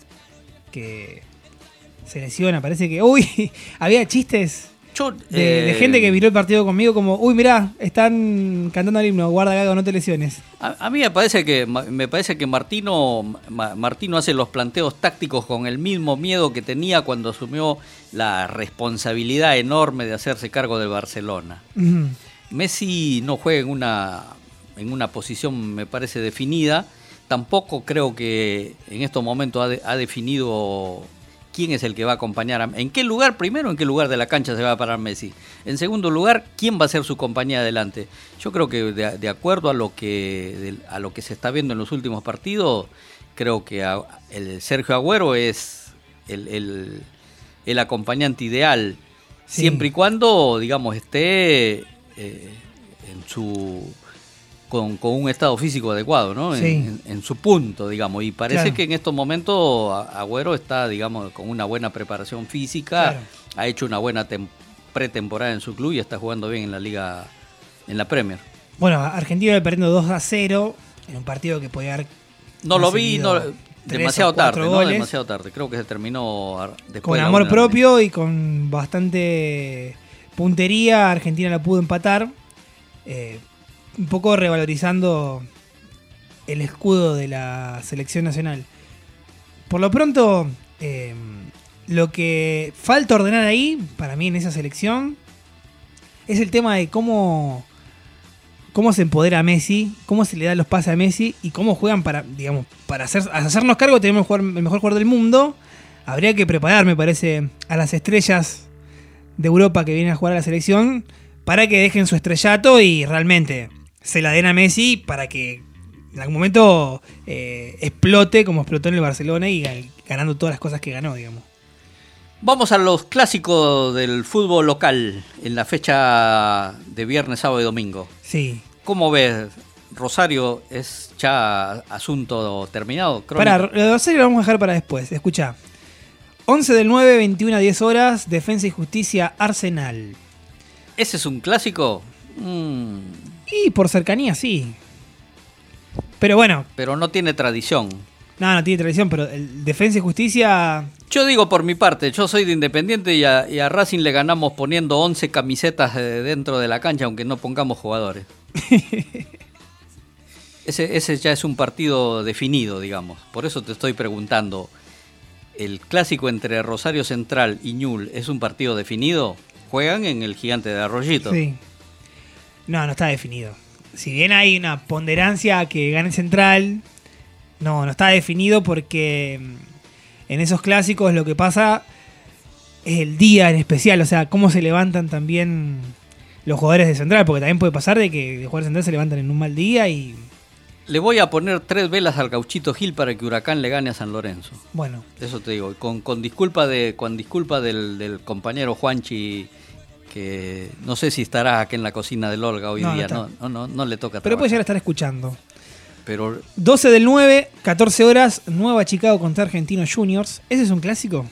que se lesiona, parece que, uy, había chistes Yo, de, eh, de gente que miró el partido conmigo como, uy, mirá, están cantando el himno, guarda Gago, no te lesiones. A, a mí me parece que me parece que Martino Ma, Martino hace los planteos tácticos con el mismo miedo que tenía cuando asumió la responsabilidad enorme de hacerse cargo del Barcelona. Uh-huh. Messi no juega en una en una posición, me parece, definida. Tampoco creo que en estos momentos ha, de, ha definido quién es el que va a acompañar a, en qué lugar, primero en qué lugar de la cancha se va a parar Messi, en segundo lugar quién va a ser su compañía adelante. Yo creo que de, de acuerdo a lo que de, a lo que se está viendo en los últimos partidos, creo que a, el Sergio Agüero es el, el, el acompañante ideal, sí. Siempre y cuando, digamos, esté eh, en su Con, con un estado físico adecuado, ¿no? Sí. En, en, en su punto, digamos. Y parece claro. que en estos momentos Agüero está, digamos, con una buena preparación física, claro. ha hecho una buena tem- pretemporada en su club y está jugando bien en la Liga, en la Premier. Bueno, Argentina iba perdiendo dos a cero en un partido que podía haber... No lo vi, no, demasiado tarde, ¿no? Goles. Demasiado tarde. Creo que se terminó después con de la amor una propio y con bastante puntería. Argentina la pudo empatar. Eh, un poco revalorizando el escudo de la selección nacional. Por lo pronto, eh, lo que falta ordenar ahí, para mí en esa selección, es el tema de cómo, cómo se empodera a Messi, cómo se le da los pases a Messi y cómo juegan para, digamos, para hacer, hacernos cargo. Tenemos el mejor jugador del mundo. Habría que preparar, me parece, a las estrellas de Europa que vienen a jugar a la selección para que dejen su estrellato y realmente se la den a Messi para que en algún momento eh, explote como explotó en el Barcelona y ganando todas las cosas que ganó, digamos. Vamos a los clásicos del fútbol local en la fecha de viernes, sábado y domingo. Sí. ¿Cómo ves? Rosario es ya asunto terminado. Para, lo de Rosario lo vamos a dejar para después. Escucha. once del nueve, veintiuna a diez horas, Defensa y Justicia, Arsenal. ¿Ese es un clásico? Mm. Y por cercanía, sí. Pero bueno. Pero no tiene tradición. No, no tiene tradición, pero el Defensa y Justicia... Yo digo por mi parte, yo soy de Independiente y a, y a Racing le ganamos poniendo once camisetas dentro de la cancha, aunque no pongamos jugadores. ese, ese ya es un partido definido, digamos. Por eso te estoy preguntando, ¿el clásico entre Rosario Central y Ñul es un partido definido? Juegan en el Gigante de Arroyito. Sí. No, no está definido. Si bien hay una ponderancia que gane Central, no, no está definido porque en esos clásicos lo que pasa es el día en especial, o sea, cómo se levantan también los jugadores de Central, porque también puede pasar de que los jugadores de Central se levantan en un mal día y... Le voy a poner tres velas al Gauchito Gil para que Huracán le gane a San Lorenzo. Bueno. Eso te digo, con, con disculpa de con disculpa del, del compañero Juanchi, que no sé si estará aquí en la cocina del Olga hoy no, día, no, no, no, no, no le toca Pero trabajar. puede llegar a estar escuchando. Pero doce del nueve, catorce horas, Nueva Chicago contra Argentinos Juniors. ¿Ese es un clásico?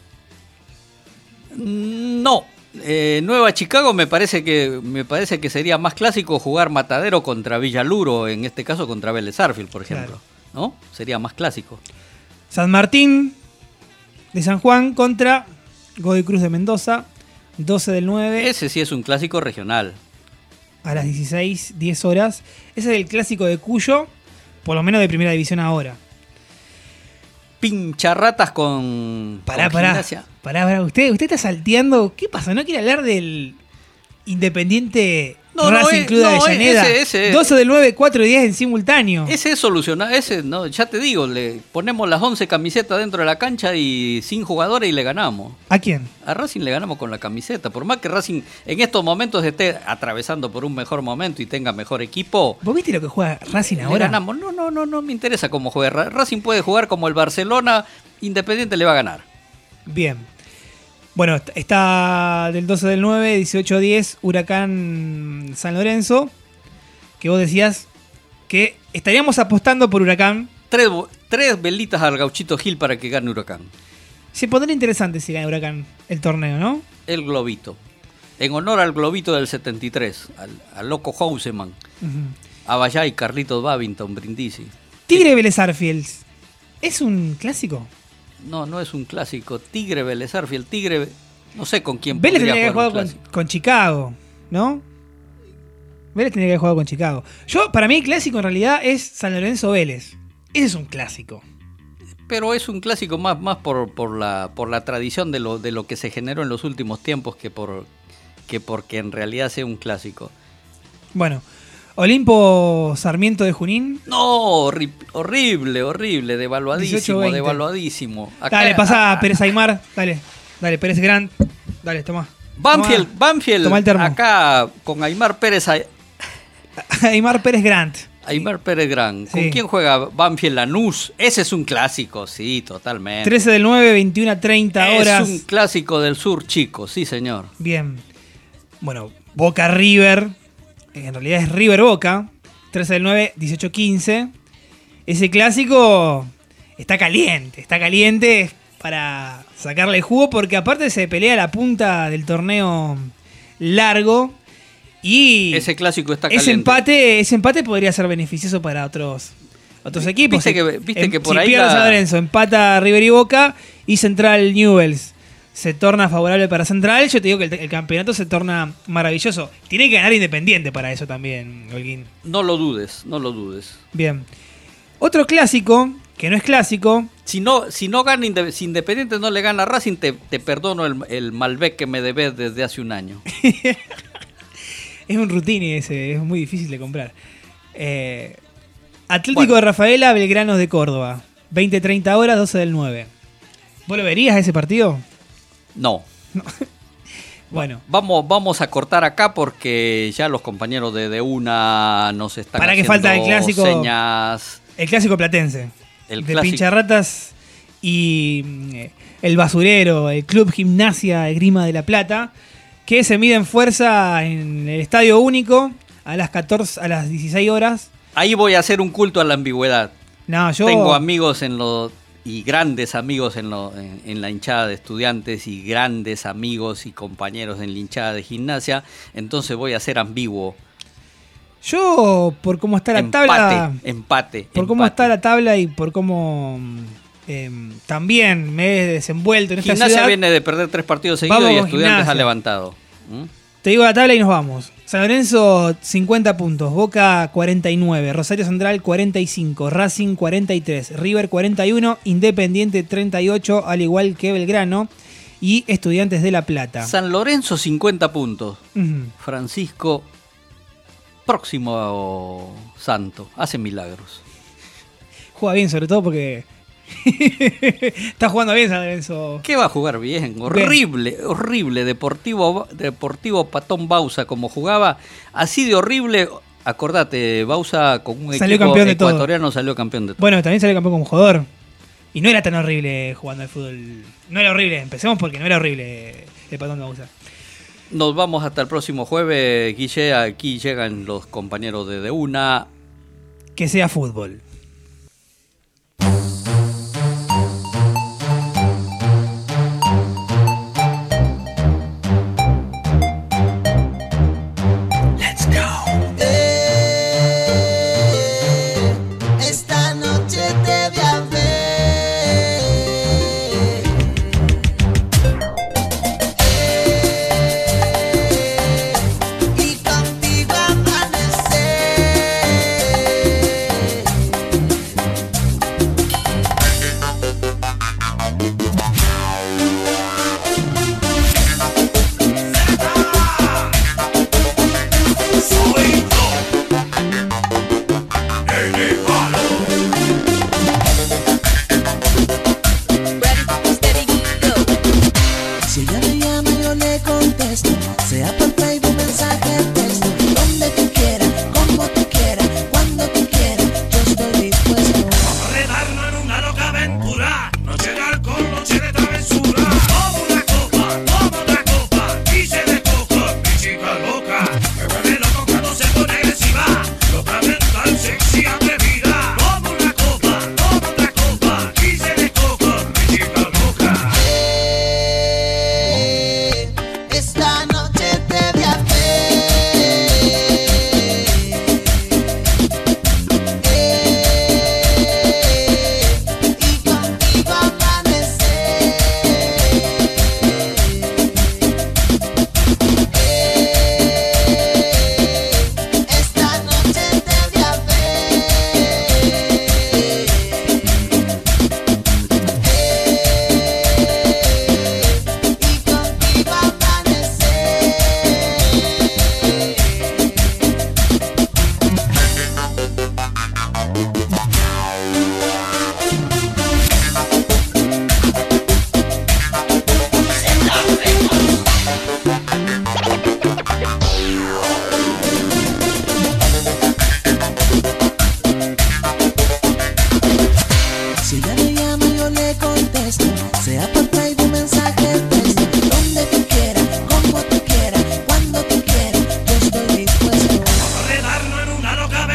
No. Eh, Nueva Chicago me parece que me parece que sería más clásico jugar Matadero contra Villaluro, en este caso contra Vélez Sarsfield, por ejemplo. Claro. ¿No? Sería más clásico. San Martín de San Juan contra Godoy Cruz de Mendoza. doce del nueve. Ese sí es un clásico regional. A las dieciséis, diez horas. Ese es el clásico de Cuyo, por lo menos de primera división ahora. Pincharratas con, pará, con pará, Gimnasia. Pará, pará, usted, usted está salteando. ¿Qué pasa? ¿No quiere hablar del Independiente no, Racing no, Club de no, Avellaneda? Ese, ese, doce del nueve, cuatro y diez en simultáneo. Ese es solucionar, ese, no, ya te digo, le ponemos las once camisetas dentro de la cancha y sin jugadores y le ganamos. ¿A quién? A Racing le ganamos con la camiseta. Por más que Racing en estos momentos esté atravesando por un mejor momento y tenga mejor equipo. ¿Vos viste lo que juega Racing ahora? Le ganamos. No, no, no, no me interesa cómo juega. Racing puede jugar como el Barcelona, Independiente le va a ganar. Bien. Bueno, está del doce del nueve, dieciocho diez, Huracán San Lorenzo, que vos decías que estaríamos apostando por Huracán. Tres, tres velitas al Gauchito Gil para que gane Huracán. Se pondría interesante si gana Huracán el torneo, ¿no? El globito. En honor al globito del setenta y tres, al, al loco Houseman, uh-huh. a Bayay, Carlitos Babington, Brindisi. Tigre Vélez Arfield, ¿es un clásico? No, no es un clásico. Tigre Vélez Arfield, Tigre, no sé con quién Vélez podría tendría que jugar haber un jugado con, con Chicago, ¿no? Vélez tendría que haber jugado con Chicago. Yo, para mí, el clásico en realidad es San Lorenzo Vélez. Ese es un clásico. Pero es un clásico más, más por, por, la, por la tradición de lo, de lo que se generó en los últimos tiempos que, por, que porque en realidad sea un clásico. Bueno, Olimpo Sarmiento de Junín. No, horri- horrible, horrible, devaluadísimo, devaluadísimo. Acá, dale, pasa a, a Pérez Aymar, dale, dale, Pérez Grant, dale, toma. Banfield, toma, Banfield, toma el termo. Acá con Aymar Pérez. Aymar Pérez Grant. Aymar Pérez Grant. ¿Con sí. quién juega Banfield Lanús? Ese es un clásico, sí, totalmente. trece del nueve, veintiuno a treinta horas. Es un clásico del sur, chico, sí, señor. Bien. Bueno, Boca River. En realidad es River Boca. trece del nueve, dieciocho quince. Ese clásico está caliente. Está caliente para sacarle jugo porque aparte se pelea la punta del torneo largo. Y ese clásico está ese caliente. empate, ese empate podría ser beneficioso para otros, otros equipos. Viste que, viste en, que por si ahí pierde la... San Lorenzo, empata River y Boca y Central Newell's se torna favorable para Central. Yo te digo que el, el campeonato se torna maravilloso. Tiene que ganar Independiente para eso también, Holguín. No lo dudes, no lo dudes. Bien. Otro clásico, que no es clásico. Si no, si no gana Inde- si Independiente no le gana a Racing, te, te perdono el, el Malbec que me debes desde hace un año. Es un routine ese, es muy difícil de comprar. Eh, Atlético bueno. de Rafaela, Belgrano de Córdoba. veinte treinta horas, doce del nueve. ¿Vos lo verías ese partido? No. no. Bueno. Vamos, vamos a cortar acá porque ya los compañeros de, de una nos están Para que haciendo falta el clásico, señas. El clásico platense. El de clásico. Pincharratas y eh, el Basurero, el Club Gimnasia Esgrima de La Plata, que se mide en fuerza en el Estadio Único a las catorce, a las dieciséis horas. Ahí voy a hacer un culto a la ambigüedad. No, yo tengo amigos en lo y grandes amigos en, lo, en, en la hinchada de Estudiantes y grandes amigos y compañeros en la hinchada de Gimnasia, entonces voy a ser ambiguo. Yo, por cómo está la empate, tabla, empate, por empate. cómo está la tabla y por cómo eh, también me he desenvuelto en esta Gimnasia ciudad. viene de perder tres partidos seguidos Vamos y con Estudiantes Gimnasia. ha levantado. ¿Mm? Te digo la tabla y nos vamos. San Lorenzo cincuenta puntos, Boca cuarenta y nueve, Rosario Central cuarenta y cinco, Racing cuarenta y tres, River cuarenta y uno, Independiente treinta y ocho, al igual que Belgrano y Estudiantes de La Plata. San Lorenzo cincuenta puntos. Uh-huh. Francisco, próximo santo, hace milagros. Juega bien, sobre todo porque está jugando bien San Lorenzo. ¿Qué va a jugar bien? Horrible, bien. horrible. Deportivo, Deportivo Patón Bausa, como jugaba, así de horrible. Acordate, Bausa con un salió equipo campeón de ecuatoriano todo. salió campeón de todo. Bueno, también salió campeón como jugador. Y no era tan horrible jugando al fútbol. No era horrible, empecemos porque no era horrible el Patón Bausa. Nos vamos hasta el próximo jueves, Guille. Aquí llegan los compañeros de De Una. Que sea fútbol.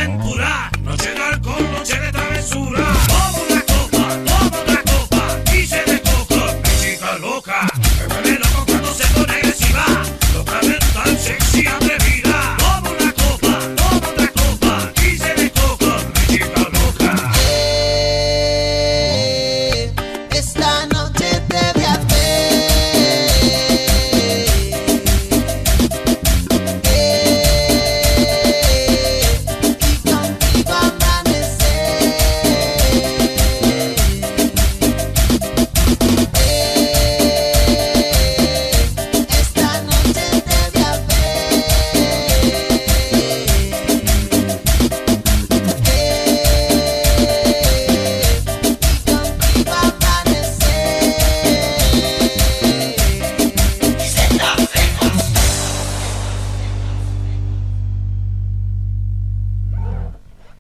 aventura.